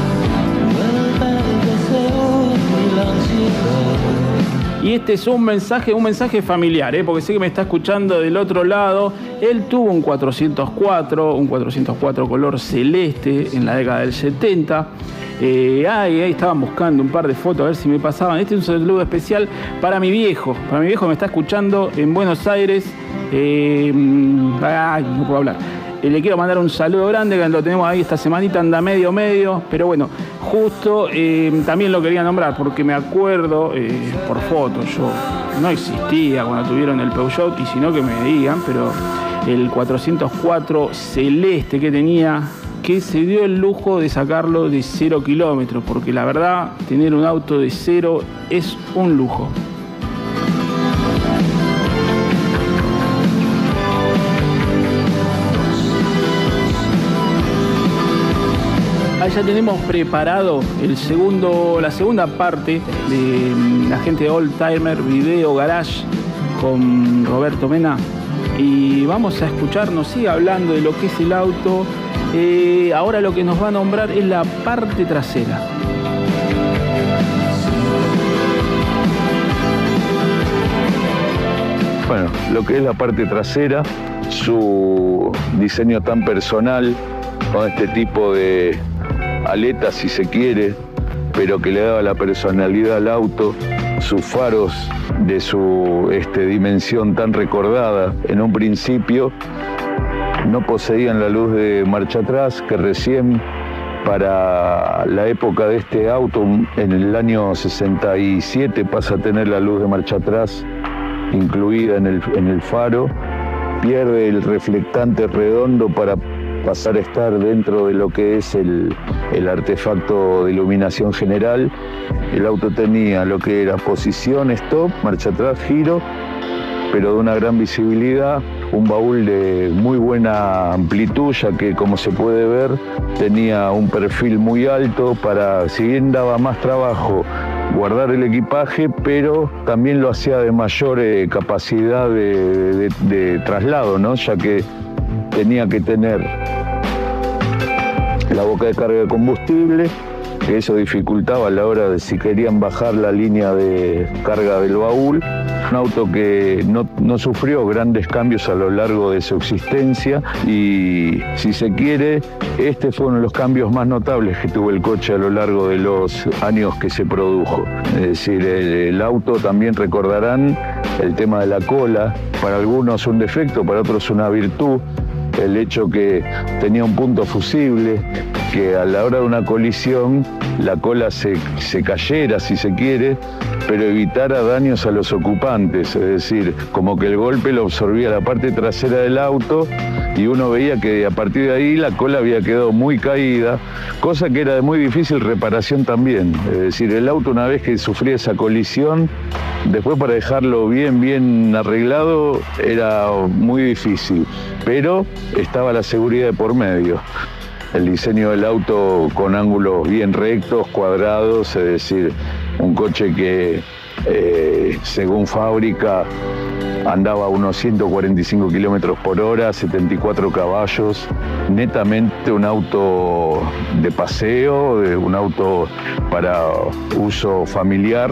Y este es un mensaje familiar, porque sé que me está escuchando del otro lado. Él tuvo un 404 color celeste en la década del 70. Ahí estaban buscando un par de fotos a ver si me pasaban. Este es un saludo especial para mi viejo. Para mi viejo, me está escuchando en Buenos Aires. No puedo hablar. Le quiero mandar un saludo grande, que lo tenemos ahí esta semanita, anda medio, pero bueno, justo también lo quería nombrar porque me acuerdo por fotos, yo no existía cuando tuvieron el Peugeot, y si no que me digan, pero el 404 celeste que tenía, que se dio el lujo de sacarlo de 0 kilómetros, porque la verdad, tener un auto de 0 es un lujo. ya tenemos preparado la segunda parte de la gente de Old Timer Video Garage con Roberto Mena. Y vamos a escucharnos, sigue hablando de lo que es el auto. Ahora lo que nos va a nombrar es la parte trasera. Bueno, lo que es la parte trasera, su diseño tan personal, con este tipo de aletas si se quiere, pero que le daba la personalidad al auto, sus faros de su dimensión tan recordada. En un principio no poseían la luz de marcha atrás, que recién para la época de este auto, en el año 67, pasa a tener la luz de marcha atrás incluida en el faro, pierde el reflectante redondo para pasar a estar dentro de lo que es el artefacto de iluminación general. El auto tenía lo que era posición, stop, marcha atrás, giro, pero de una gran visibilidad, un baúl de muy buena amplitud, ya que, como se puede ver, tenía un perfil muy alto para, si bien daba más trabajo guardar el equipaje, pero también lo hacía de mayor capacidad de traslado, ¿no? Ya que tenía que tener la boca de carga de combustible, que eso dificultaba a la hora de si querían bajar la línea de carga del baúl. Un auto que no sufrió grandes cambios a lo largo de su existencia y, si se quiere, este fue uno de los cambios más notables que tuvo el coche a lo largo de los años que se produjo. Es decir, el auto, también recordarán el tema de la cola, para algunos un defecto, para otros una virtud. El hecho que tenía un punto fusible, que a la hora de una colisión la cola se cayera, si se quiere, pero evitara daños a los ocupantes. Es decir, como que el golpe lo absorbía la parte trasera del auto y uno veía que a partir de ahí la cola había quedado muy caída, cosa que era de muy difícil reparación también. Es decir, el auto, una vez que sufría esa colisión, después para dejarlo bien arreglado era muy difícil, pero estaba la seguridad de por medio. El diseño del auto con ángulos bien rectos, cuadrados, es decir, un coche que según fábrica andaba a unos 145 kilómetros por hora, 74 caballos, netamente un auto de paseo, un auto para uso familiar,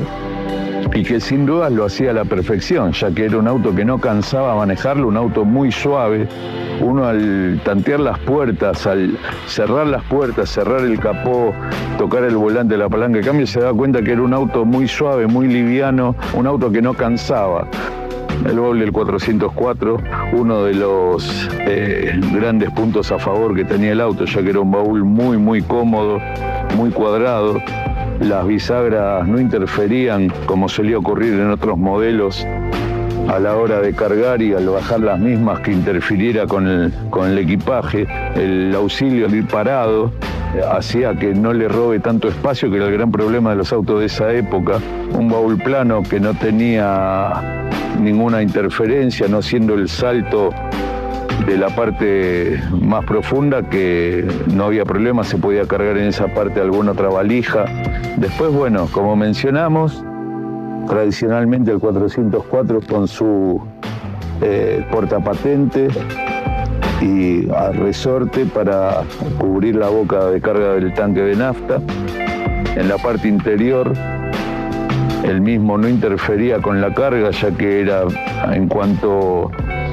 y que sin duda lo hacía a la perfección, ya que era un auto que no cansaba manejarlo, un auto muy suave. Uno, al tantear las puertas, al cerrar las puertas, cerrar el capó, tocar el volante de la palanca de cambio, se da cuenta que era un auto muy suave, muy liviano, un auto que no cansaba. El baúl del 404, uno de los grandes puntos a favor que tenía el auto, ya que era un baúl muy cómodo, muy cuadrado. Las bisagras no interferían, como solía ocurrir en otros modelos, a la hora de cargar y al bajar las mismas, que interfiriera con el equipaje. El auxilio al ir parado hacía que no le robe tanto espacio, que era el gran problema de los autos de esa época. Un baúl plano que no tenía ninguna interferencia, no siendo el salto de la parte más profunda, que no había problema, se podía cargar en esa parte alguna otra valija. Después, bueno, como mencionamos, tradicionalmente el 404 con su portapatente y resorte para cubrir la boca de carga del tanque de nafta. En la parte interior, el mismo no interfería con la carga, ya que era, en cuanto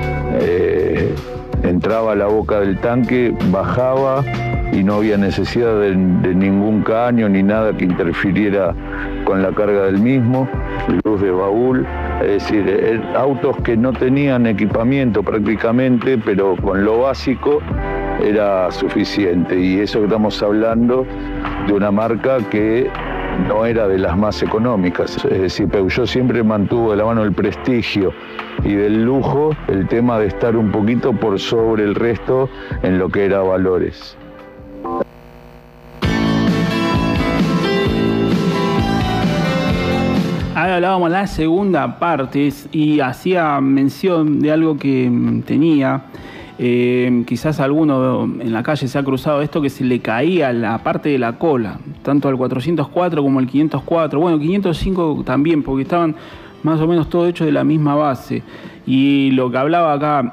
entraba a la boca del tanque, bajaba y no había necesidad de ningún caño ni nada que interfiriera con la carga del mismo. Luz de baúl, es decir, autos que no tenían equipamiento prácticamente, pero con lo básico era suficiente. Y eso que estamos hablando de una marca que no era de las más económicas. Es decir, Peugeot siempre mantuvo de la mano el prestigio y del lujo el tema de estar un poquito por sobre el resto en lo que era valores. Ahí hablábamos de la segunda parte y hacía mención de algo que tenía. Quizás alguno en la calle se ha cruzado esto, que se le caía la parte de la cola, tanto al 404 como al 504, bueno, 505 también, porque estaban más o menos todos hechos de la misma base. Y lo que hablaba acá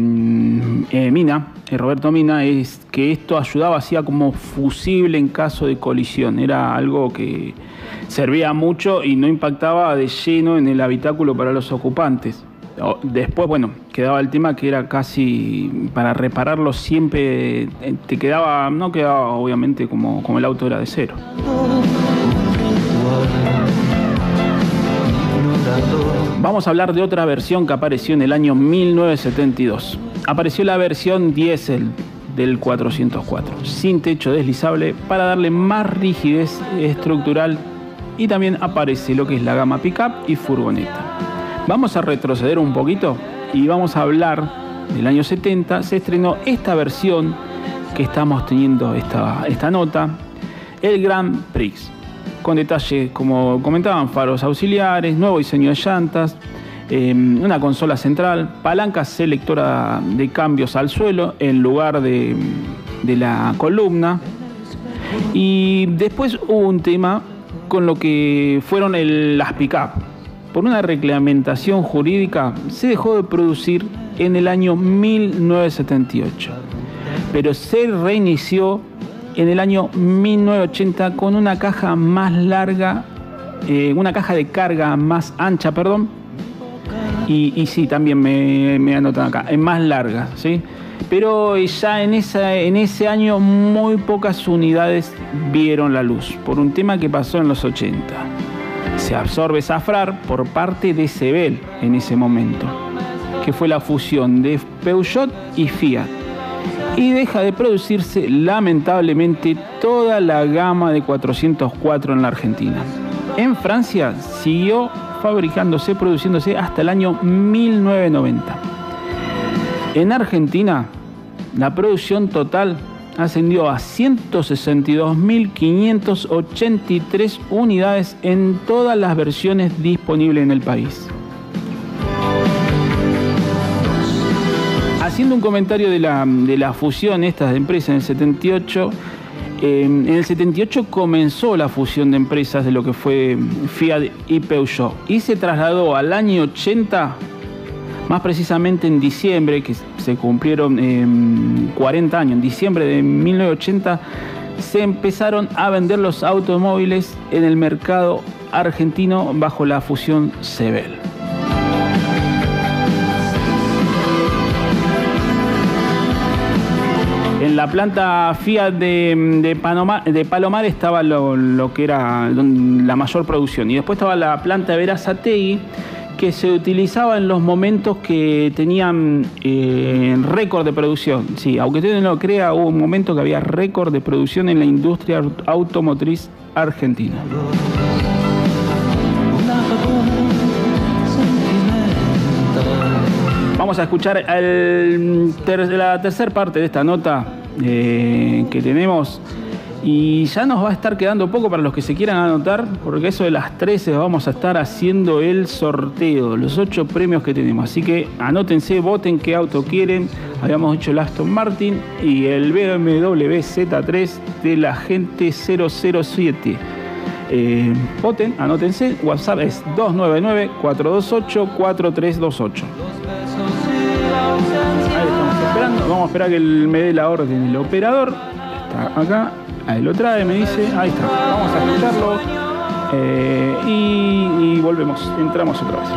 Roberto Mina, es que esto ayudaba, hacía como fusible en caso de colisión. Era algo que servía mucho y no impactaba de lleno en el habitáculo para los ocupantes. Después, bueno, quedaba el tema que era casi para repararlo siempre te quedaba, no quedaba obviamente como el auto era de cero. Vamos a hablar de otra versión que apareció en el año 1972. Apareció la versión diésel del 404, sin techo deslizable para darle más rigidez estructural, y también aparece lo que es la gama pickup y furgoneta. Vamos a retroceder un poquito y vamos a hablar del año 70. Se estrenó esta versión que estamos teniendo esta nota, el Grand Prix, con detalles, como comentaban, faros auxiliares, nuevo diseño de llantas, una consola central, palanca selectora de cambios al suelo en lugar de la columna. Y después hubo un tema con lo que fueron las pick-up. Por una reglamentación jurídica se dejó de producir en el año 1978, pero se reinició en el año 1980 con una caja más larga, una caja de carga más ancha, perdón, y sí, también me anotan acá, es más larga, ¿sí? Pero ya en ese año muy pocas unidades vieron la luz, por un tema que pasó en los 80. Se absorbe Safrar por parte de Sebel en ese momento, que fue la fusión de Peugeot y Fiat. Y deja de producirse, lamentablemente, toda la gama de 404 en la Argentina. En Francia siguió produciéndose hasta el año 1990. En Argentina, la producción total ascendió a 162.583 unidades en todas las versiones disponibles en el país. Haciendo un comentario de la fusión de empresas en el 78, en el 78 comenzó la fusión de empresas de lo que fue Fiat y Peugeot, y se trasladó al año 80, más precisamente en diciembre, que se cumplieron 40 años, en diciembre de 1980, se empezaron a vender los automóviles en el mercado argentino bajo la fusión Sebel. En la planta Fiat de Palomar estaba lo que era la mayor producción, y después estaba la planta de Berazategui, que se utilizaba en los momentos que tenían récord de producción. Sí, aunque usted no lo crea, hubo un momento que había récord de producción en la industria automotriz argentina. Vamos a escuchar la tercera parte de esta nota que tenemos, y ya nos va a estar quedando poco para los que se quieran anotar, porque eso de las 13 vamos a estar haciendo el sorteo, los 8 premios que tenemos. Así que anótense, voten qué auto quieren. Habíamos hecho el Aston Martin y el BMW Z3 de la gente 007. Voten, anótense. WhatsApp es 299-428-4328. Ahí estamos esperando. Vamos a esperar que me dé la orden el operador. Está acá. Ahí lo trae, me dice. Ahí está. Vamos a escucharlo. Y volvemos. Entramos otra vez.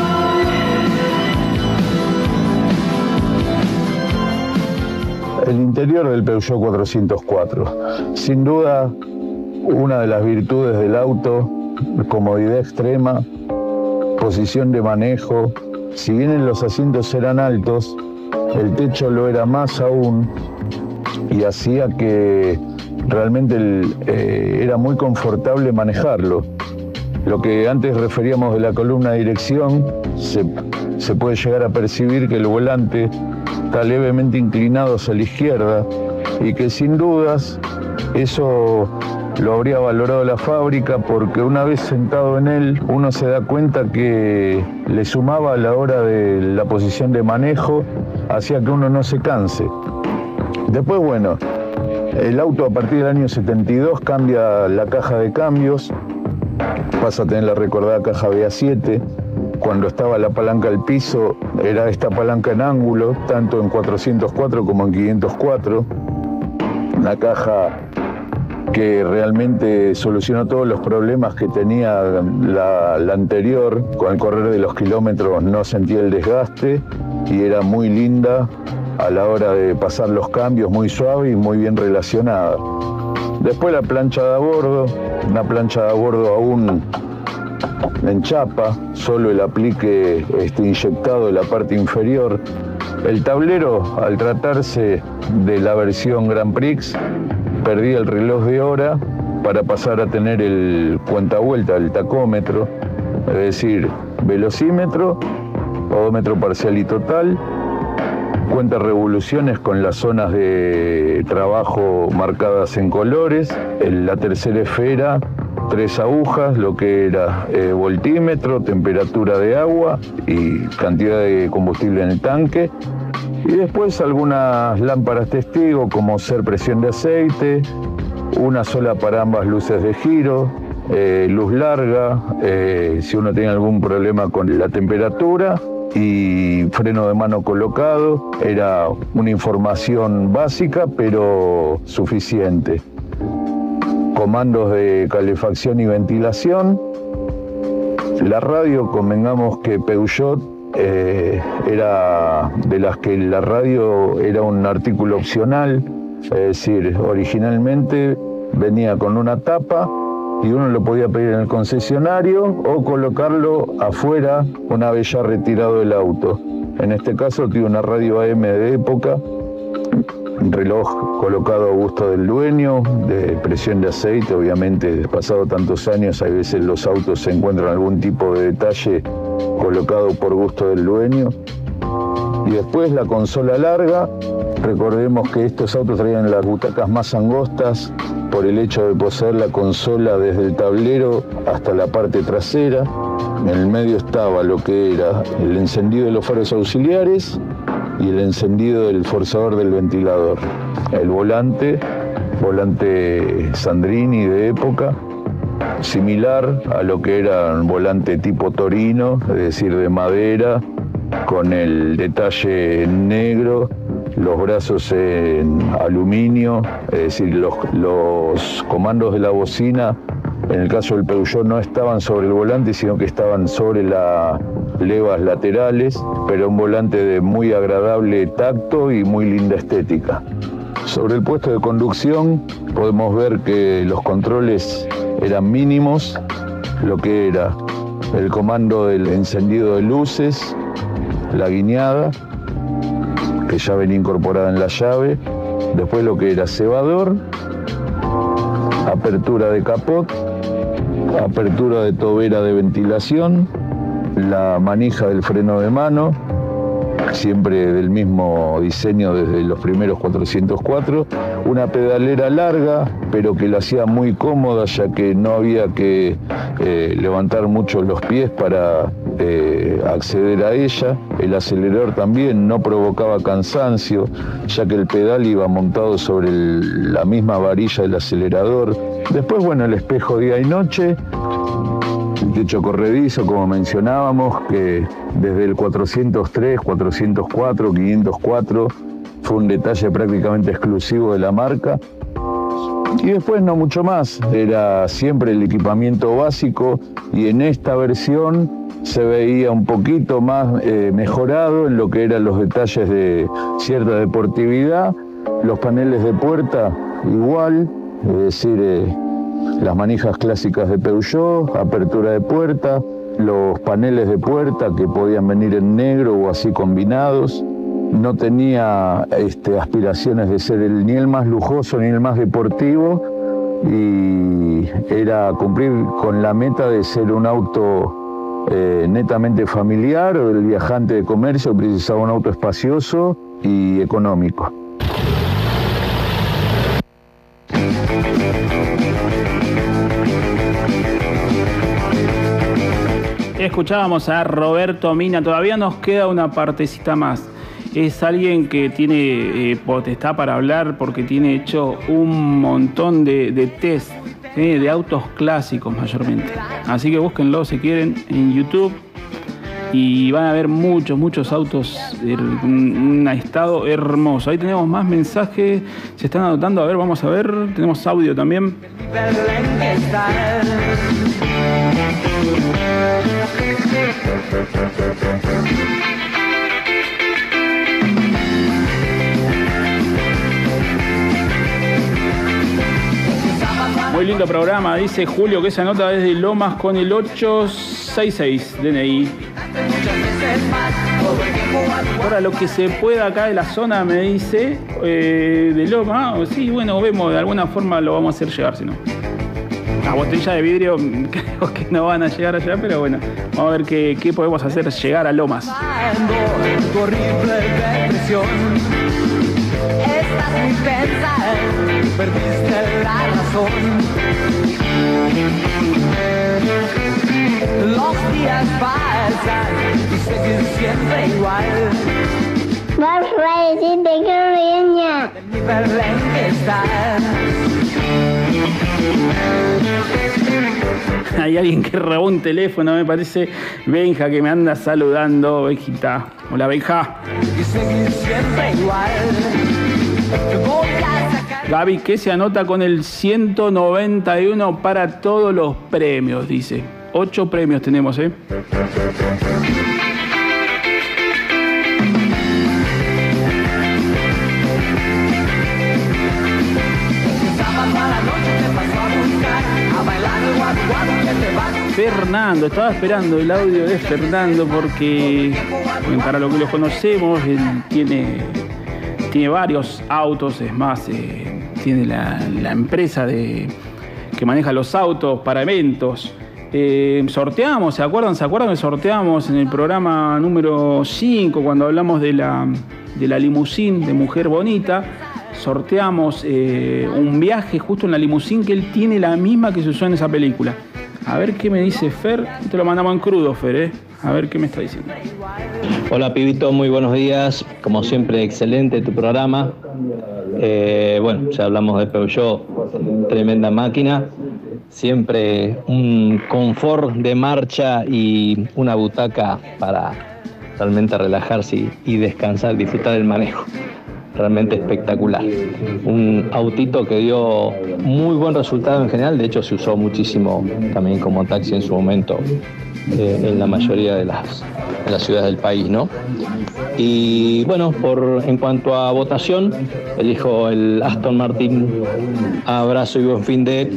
El interior del Peugeot 404. Sin duda, una de las virtudes del auto: comodidad extrema, posición de manejo. Si bien los asientos eran altos, el techo lo era más aún, y hacía que realmente era muy confortable manejarlo. Lo que antes referíamos de la columna de dirección, se puede llegar a percibir que el volante está levemente inclinado hacia la izquierda, y que sin dudas eso lo habría valorado la fábrica, porque una vez sentado en él uno se da cuenta que le sumaba a la hora de la posición de manejo hacía que uno no se canse. Después, bueno, el auto a partir del año 72 cambia la caja de cambios, pasa a tener la recordada caja BA7. Cuando estaba la palanca al piso, era esta palanca en ángulo, tanto en 404 como en 504. Una caja que realmente solucionó todos los problemas que tenía la anterior. Con el correr de los kilómetros no sentía el desgaste y era muy linda a la hora de pasar los cambios, muy suave y muy bien relacionada. Después la plancha de a bordo, una plancha de a bordo aún en chapa, solo el aplique inyectado en la parte inferior. El tablero, al tratarse de la versión Grand Prix, perdía el reloj de hora para pasar a tener el cuentavuelta, el tacómetro, es decir, velocímetro, odómetro parcial y total, cuenta revoluciones con las zonas de trabajo marcadas en colores, en la tercera esfera, 3 agujas, lo que era voltímetro, temperatura de agua y cantidad de combustible en el tanque. Y después algunas lámparas testigo, como ser presión de aceite, una sola para ambas luces de giro, luz larga, si uno tiene algún problema con la temperatura, y freno de mano colocado. Era una información básica, pero suficiente. Comandos de calefacción y ventilación. La radio, convengamos que Peugeot era de las que la radio era un artículo opcional, es decir, originalmente venía con una tapa y uno lo podía pedir en el concesionario o colocarlo afuera una vez ya retirado del auto. En este caso tiene una radio AM de época, un reloj colocado a gusto del dueño, de presión de aceite. Obviamente, pasado tantos años, hay veces los autos se encuentran algún tipo de detalle colocado por gusto del dueño. Y después la consola larga. Recordemos que estos autos traían las butacas más angostas por el hecho de poseer la consola desde el tablero hasta la parte trasera. En el medio estaba lo que era el encendido de los faros auxiliares y el encendido del forzador del ventilador. El volante Sandrini de época, similar a lo que era un volante tipo Torino, es decir, de madera, con el detalle negro, los brazos en aluminio, es decir, los comandos de la bocina, en el caso del Peugeot, no estaban sobre el volante, sino que estaban sobre las levas laterales, pero un volante de muy agradable tacto y muy linda estética. Sobre el puesto de conducción podemos ver que los controles eran mínimos, lo que era el comando del encendido de luces, la guiñada, que ya venía incorporada en la llave, después lo que era cebador, apertura de capot, apertura de tobera de ventilación, la manija del freno de mano, siempre del mismo diseño desde los primeros 404, una pedalera larga, pero que la hacía muy cómoda, ya que no había que levantar mucho los pies para acceder a ella. El acelerador también no provocaba cansancio, ya que el pedal iba montado sobre la misma varilla del acelerador. Después, bueno, el espejo día y noche, el techo corredizo, como mencionábamos, que desde el 403, 404, 504 fue un detalle prácticamente exclusivo de la marca. Y después no mucho más, era siempre el equipamiento básico, y en esta versión se veía un poquito más mejorado en lo que eran los detalles de cierta deportividad. Los paneles de puerta igual, es decir, las manijas clásicas de Peugeot, apertura de puerta, los paneles de puerta que podían venir en negro o así combinados. No tenía aspiraciones de ser ni el más lujoso ni el más deportivo, y era cumplir con la meta de ser un auto netamente familiar, o el viajante de comercio precisaba un auto espacioso y económico. Escuchábamos a Roberto Mina, todavía nos queda una partecita más. Es alguien que tiene potestad para hablar porque tiene hecho un montón de test de autos clásicos mayormente. Así que búsquenlo si quieren en YouTube y van a ver muchos autos en un estado hermoso. Ahí tenemos más mensajes, se están anotando, a ver, vamos a ver, tenemos audio también. Muy lindo programa, dice Julio, que se anota desde Lomas con el 866 DNI. Ahora lo que se pueda acá de la zona, me dice, de Loma, sí, bueno, vemos, de alguna forma lo vamos a hacer llegar, si no. Las botellas de vidrio creo que no van a llegar allá, pero bueno, vamos a ver qué podemos hacer llegar a Lomas. Tu horrible depresión. Estás muy tensa, perdiste la razón. Los días pasan y seguir siempre igual. Vas a decirte que reña. De mi Belén que estás. Hay alguien que robó un teléfono, me parece. Benja, que me anda saludando. Benjita. Hola, Benja. Y seguir siempre igual. Voy a sacar. Gaby, que se anota con el 191 para todos los premios, dice. 8 premios tenemos, ¿eh? Fernando, estaba esperando el audio de Fernando porque, bueno, para lo que lo conocemos, él tiene varios autos, es más, tiene la empresa que maneja los autos para eventos. Sorteamos, ¿se acuerdan que sorteamos en el programa número 5 cuando hablamos de la limusín de Mujer Bonita? Sorteamos un viaje justo en la limusín que él tiene, la misma que se usó en esa película. A ver qué me dice Fer. Te lo mandamos en crudo, Fer, A ver qué me está diciendo. Hola, Pibito, muy buenos días. Como siempre, excelente tu programa. Bueno, ya hablamos de Peugeot, tremenda máquina. Siempre un confort de marcha y una butaca para realmente relajarse y descansar, disfrutar del manejo. Realmente espectacular. Un autito que dio muy buen resultado en general, de hecho se usó muchísimo también como taxi en su momento en la mayoría de las ciudades del país, ¿no? Y bueno, en cuanto a votación, elijo el Aston Martin. Abrazo y buen fin de...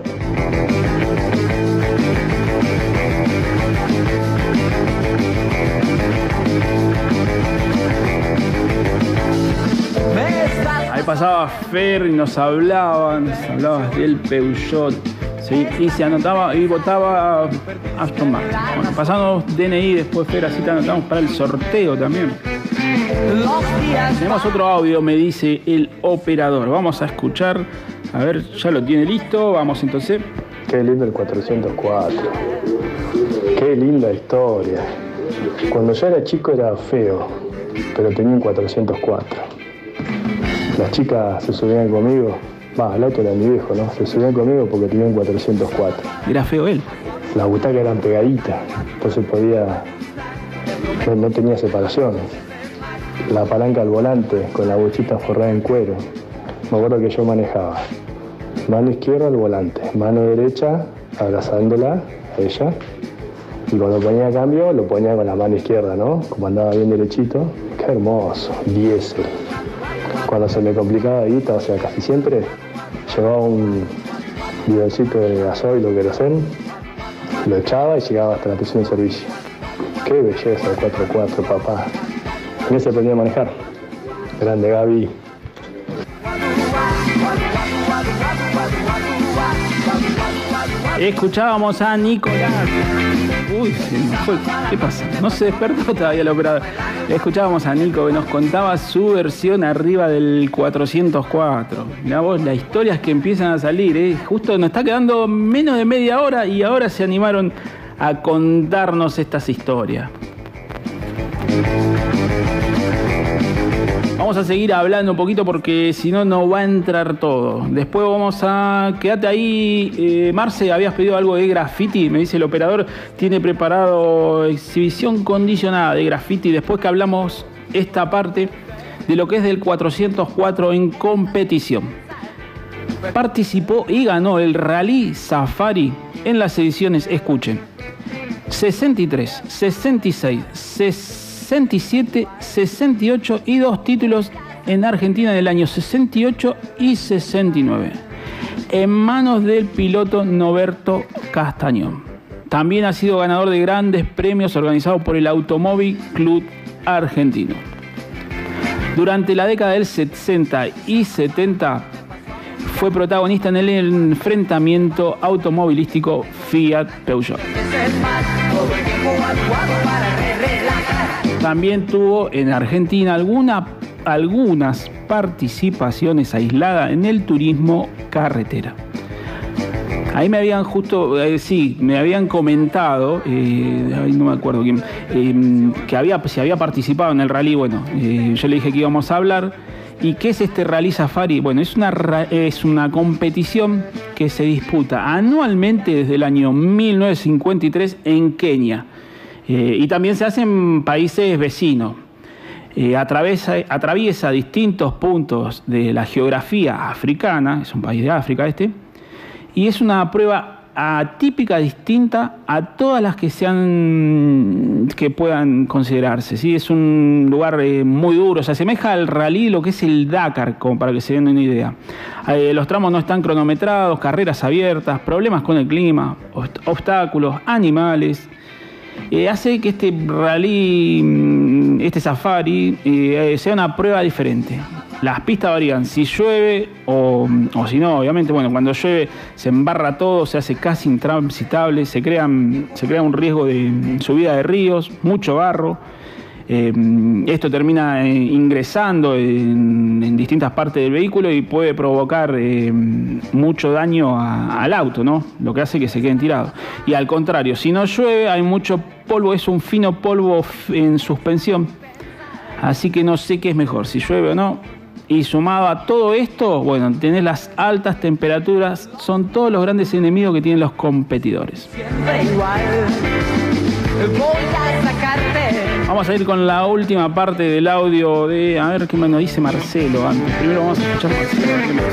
Pasaba Fer y nos hablabas del Peugeot, ¿sí? Y se anotaba y votaba Aston Martin. Bueno, pasamos DNI, después Fer, así te anotamos para el sorteo también. Tenemos otro audio, me dice el operador. Vamos a escuchar, a ver, ya lo tiene listo, vamos entonces. Qué lindo el 404, qué linda historia. Cuando yo era chico era feo, pero tenía un 404. Las chicas se subían conmigo, el auto era mi viejo, ¿no? Se subían conmigo porque tenía un 404. ¿Era feo él? Las butacas eran pegaditas, entonces no tenía separaciones. La palanca al volante con la bochita forrada en cuero. Me acuerdo que yo manejaba. Mano izquierda al volante, mano derecha abrazándola a ella. Y cuando ponía cambio, lo ponía con la mano izquierda, ¿no? Como andaba bien derechito. Qué hermoso, diésel. Cuando se me complicaba la guita, o sea, casi siempre, llevaba un bidoncito de gasoil o querosén, lo echaba y llegaba hasta la estación de servicio. Qué belleza el 4x4, papá. En ese aprendí a manejar. Grande, Gaby. Escuchábamos a Nicolás. Uy, se me fue. ¿Qué pasa? No se despertó todavía el operador. Escuchábamos a Nico que nos contaba su versión arriba del 404. Mirá vos, las historias que empiezan a salir, Justo nos está quedando menos de media hora y ahora se animaron a contarnos estas historias. Vamos a seguir hablando un poquito porque si no, no va a entrar todo. Después vamos a... Quédate ahí. Marce, habías pedido algo de graffiti. Me dice el operador, tiene preparado exhibición condicionada de graffiti. Después que hablamos esta parte de lo que es del 404 en competición. Participó y ganó el Rally Safari en las ediciones, escuchen, 63, 66, 67, 68 y 2 títulos en Argentina en el año 68 y 69, en manos del piloto Norberto Castañón. También ha sido ganador de grandes premios organizados por el Automóvil Club Argentino. Durante la década del 60 y 70 fue protagonista en el enfrentamiento automovilístico Fiat-Peugeot. También tuvo en Argentina algunas participaciones aisladas en el turismo carretera. Ahí me habían me habían comentado, no me acuerdo quién, que si había participado en el rally. Bueno, yo le dije que íbamos a hablar. ¿Y qué es este Rally Safari? Bueno, es una competición que se disputa anualmente desde el año 1953 en Kenia. Y también se hace en países vecinos. Atraviesa distintos puntos de la geografía africana, es un país de África y es una prueba atípica, distinta a todas las que puedan considerarse, ¿sí? Es un lugar muy duro, se asemeja al rally, lo que es el Dakar, como para que se den una idea. Los tramos no están cronometrados, carreras abiertas, problemas con el clima, obstáculos, animales. Hace que este rally, este safari, sea una prueba diferente. Las pistas varían si llueve o si no. Obviamente, bueno, cuando llueve se embarra todo, se hace casi intransitable, se crea un riesgo de subida de ríos, mucho barro. Esto termina ingresando en distintas partes del vehículo y puede provocar mucho daño al auto, ¿no? Lo que hace que se queden tirados. Y al contrario, si no llueve, hay mucho polvo, es un fino polvo en suspensión. Así que no sé qué es mejor, si llueve o no. Y sumado a todo esto, bueno, tenés las altas temperaturas, son todos los grandes enemigos que tienen los competidores. Vamos a ir con la última parte del audio de... A ver qué nos dice Marcelo antes. Primero vamos a escuchar a Marcelo. A ver qué me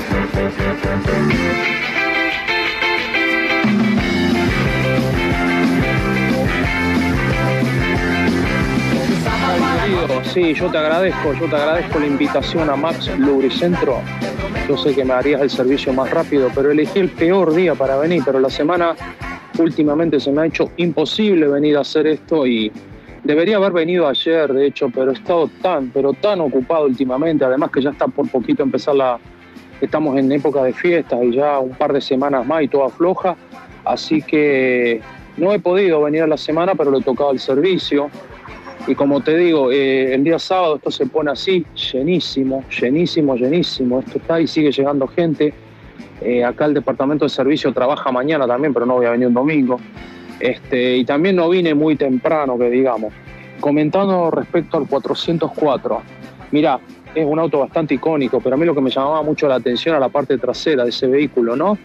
dice. Sí, yo te agradezco la invitación a Max Lubricentro. Yo sé que me harías el servicio más rápido, pero elegí el peor día para venir, pero la semana últimamente se me ha hecho imposible venir a hacer esto y debería haber venido ayer, de hecho, pero he estado tan ocupado últimamente, además que ya está por poquito empezar estamos en época de fiestas y ya un par de semanas más y todo afloja, así que no he podido venir a la semana, pero le he tocado el servicio. Y como te digo, el día sábado esto se pone así, llenísimo. Esto está y sigue llegando gente. Acá el departamento de servicio trabaja mañana también, pero no voy a venir un domingo. Y también no vine muy temprano, que digamos. Comentando respecto al 404. Mirá, es un auto bastante icónico, pero a mí lo que me llamaba mucho la atención era la parte trasera de ese vehículo, ¿no?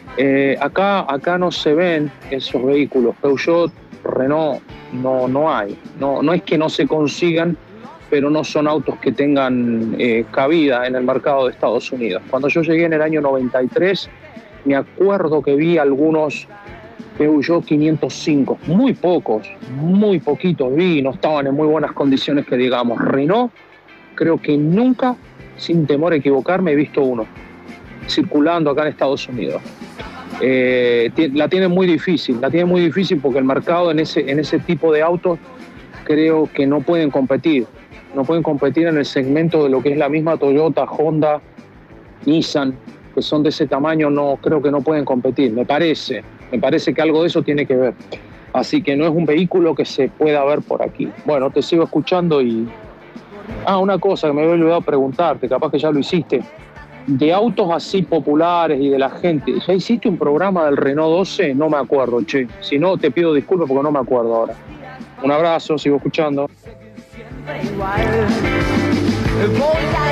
Acá no se ven esos vehículos. Peugeot, Renault, no hay. No es que no se consigan, pero no son autos que tengan cabida en el mercado de Estados Unidos. Cuando yo llegué en el año 93, me acuerdo que vi algunos Peugeot 505, muy poquitos vi, no estaban en muy buenas condiciones que digamos. Renault, creo que nunca, sin temor a equivocarme, he visto uno circulando acá en Estados Unidos. La tiene muy difícil porque el mercado en ese tipo de autos creo que no pueden competir en el segmento de lo que es la misma Toyota, Honda, Nissan, que son de ese tamaño. Creo que no pueden competir, me parece que algo de eso tiene que ver, así que no es un vehículo que se pueda ver por aquí. Bueno, te sigo escuchando y... una cosa que me había olvidado preguntarte, capaz que ya lo hiciste. De autos así populares y de la gente, ¿ya hiciste un programa del Renault 12? No me acuerdo, che. Si no, te pido disculpas porque no me acuerdo ahora. Un abrazo, sigo escuchando. Voy a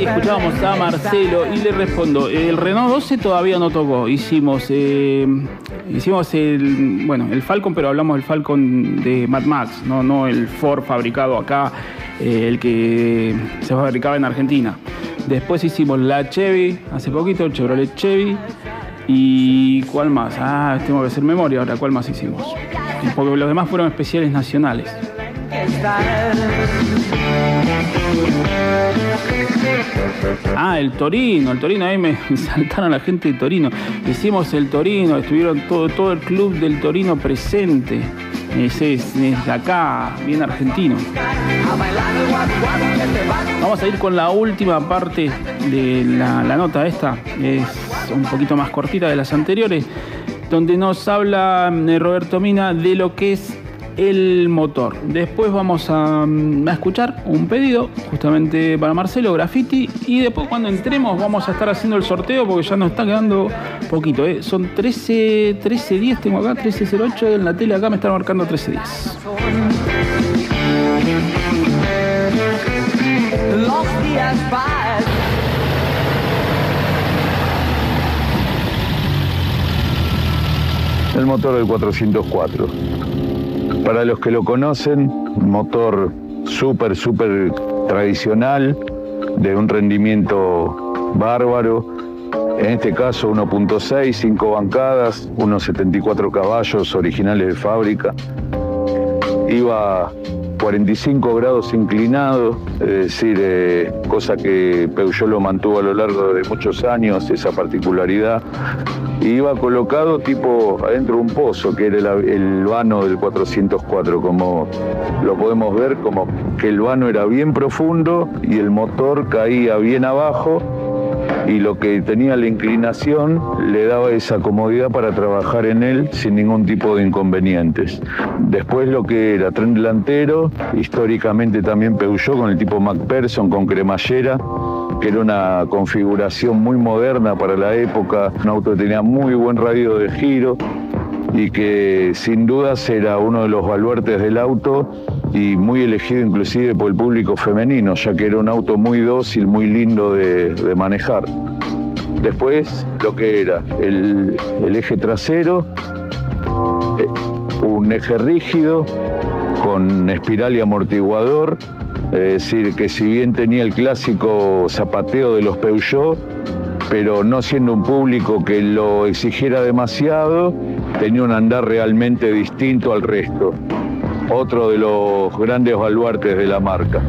escuchábamos a Marcelo y le respondo, el Renault 12 todavía no tocó, hicimos el Falcon, pero hablamos del Falcon de Mad Max, no el Ford fabricado acá, el que se fabricaba en Argentina. Después hicimos la Chevy, hace poquito, el Chevrolet Chevy. ¿Y cuál más? Tengo que hacer memoria ahora, ¿cuál más hicimos? Porque los demás fueron especiales nacionales. El Torino, ahí me saltaron la gente de Torino. Hicimos el Torino, estuvieron todo el club del Torino presente. Ese es de acá, bien argentino. Vamos a ir con la última parte de la nota esta. Es un poquito más cortita de las anteriores, donde nos habla Roberto Mina de lo que es el motor. Después vamos a escuchar un pedido justamente para Marcelo Graffiti, y después cuando entremos vamos a estar haciendo el sorteo porque ya nos está quedando poquito, Son 13:10, tengo acá 13:08 en la tele, acá me están marcando 13:10. Los días pasan. El motor del 404. Para los que lo conocen, motor súper tradicional, de un rendimiento bárbaro. En este caso 1.6, 5 bancadas, unos 74 caballos originales de fábrica. Iba 45 grados inclinado, es decir, cosa que Peugeot lo mantuvo a lo largo de muchos años, esa particularidad. Y iba colocado tipo adentro de un pozo, que era el vano del 404, como lo podemos ver, como que el vano era bien profundo y el motor caía bien abajo, y lo que tenía la inclinación le daba esa comodidad para trabajar en él sin ningún tipo de inconvenientes. Después lo que era tren delantero, históricamente también Peugeot con el tipo McPherson con cremallera, que era una configuración muy moderna para la época, un auto que tenía muy buen radio de giro y que sin dudas era uno de los baluartes del auto y muy elegido inclusive por el público femenino, ya que era un auto muy dócil, muy lindo de manejar. Después lo que era el eje trasero, un eje rígido con espiral y amortiguador, es decir, que si bien tenía el clásico zapateo de los Peugeot, pero no siendo un público que lo exigiera demasiado, tenía un andar realmente distinto al resto. Otro de los grandes baluartes de la marca.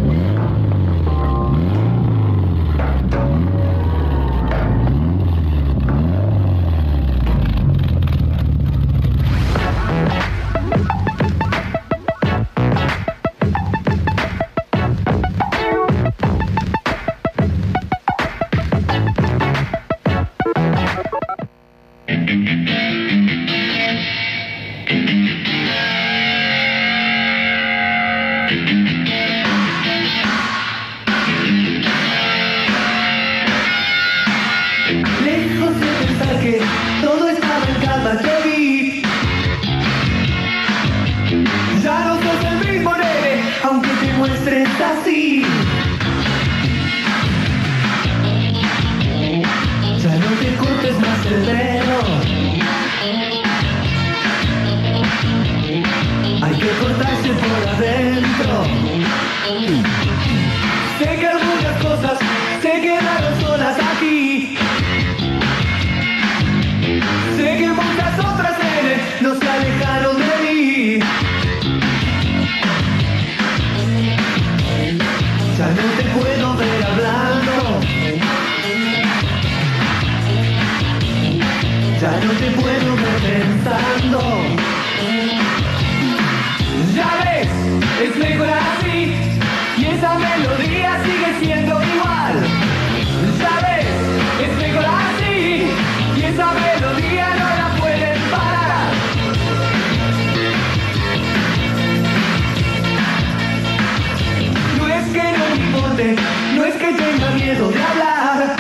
No es que tenga miedo de hablar.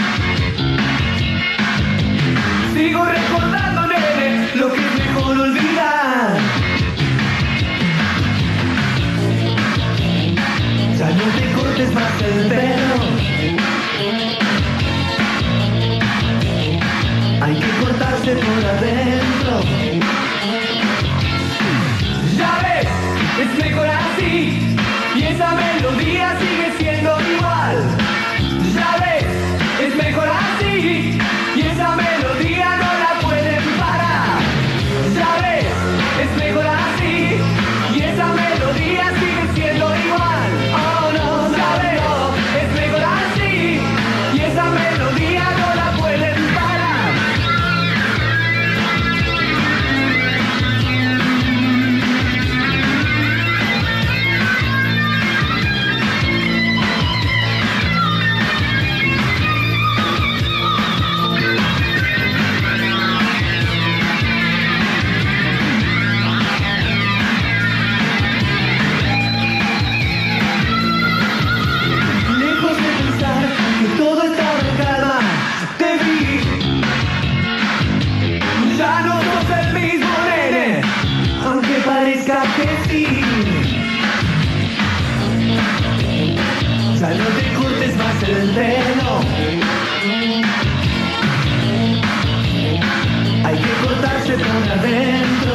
Sigo recordando, nene, lo que es mejor olvidar. Ya no te cortes más el pelo. por adentro. Ya ves, es mejor así, y esa melodía sigue siendo igual. Ya ves, es mejor así, y esa melodía no la pueden parar. Ya ves, es mejor así, y esa melodía sigue siendo igual. Oh no, sabes, no, es mejor así, y esa melodía no la pueden parar. Lejos de pensar que todo estaba en calma, te vi. Ya no sos el mismo nene, aunque parezca que sí. Ya no te cortes más el pelo, hay que cortarse por adentro.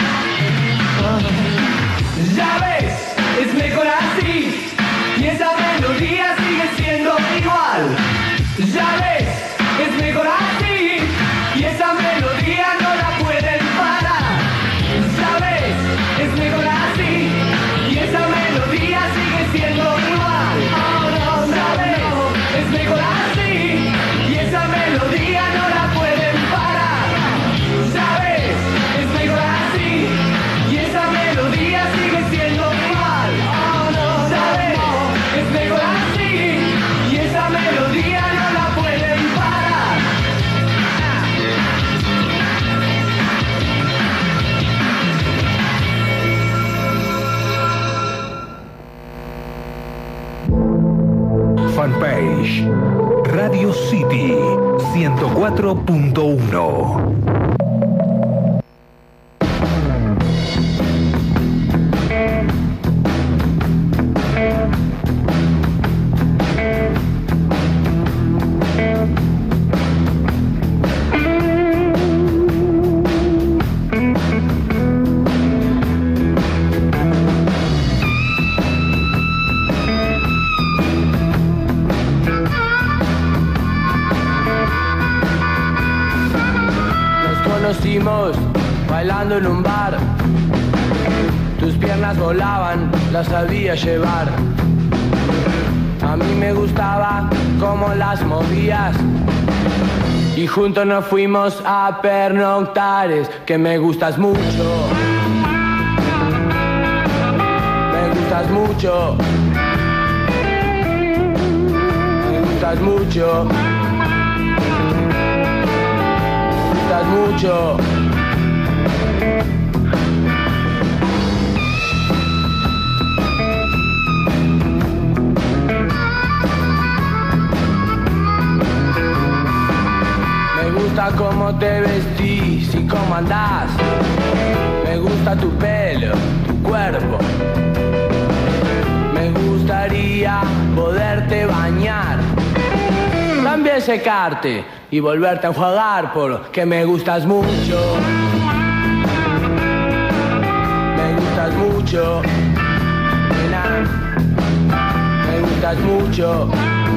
Ya ves, es mejor así, y esa melodía sigue siendo igual. Ya ves, es mejor así, y esa melodía no la pueden parar. Ya ves, es mejor así, y esa melodía sigue siendo igual. Oh no, sabes, es mejor así, y esa melodía no la pueden parar. Ya ves, es mejor así, y esa melodía sigue siendo igual. Oh no, sabes, es mejor así, y esa melodía no la pueden parar. Fanpage Radio City 104.1. Conocimos bailando en un bar. Tus piernas volaban, las sabía llevar. A mí me gustaba cómo las movías. Y juntos nos fuimos a pernoctar. Es que me gustas mucho. Me gustas mucho. Me gustas mucho. Mucho. Me gusta cómo te vestís y cómo andás. Me gusta tu pelo, tu cuerpo. Me gustaría poderte bañar, también secarte y volverte a enjuagar, porque me gustas mucho. Me gustas mucho, nena. Me gustas mucho.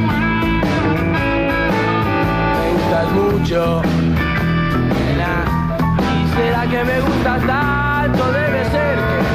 Me gustas mucho, nena. ¿Y será que me gustas tanto? Debe ser que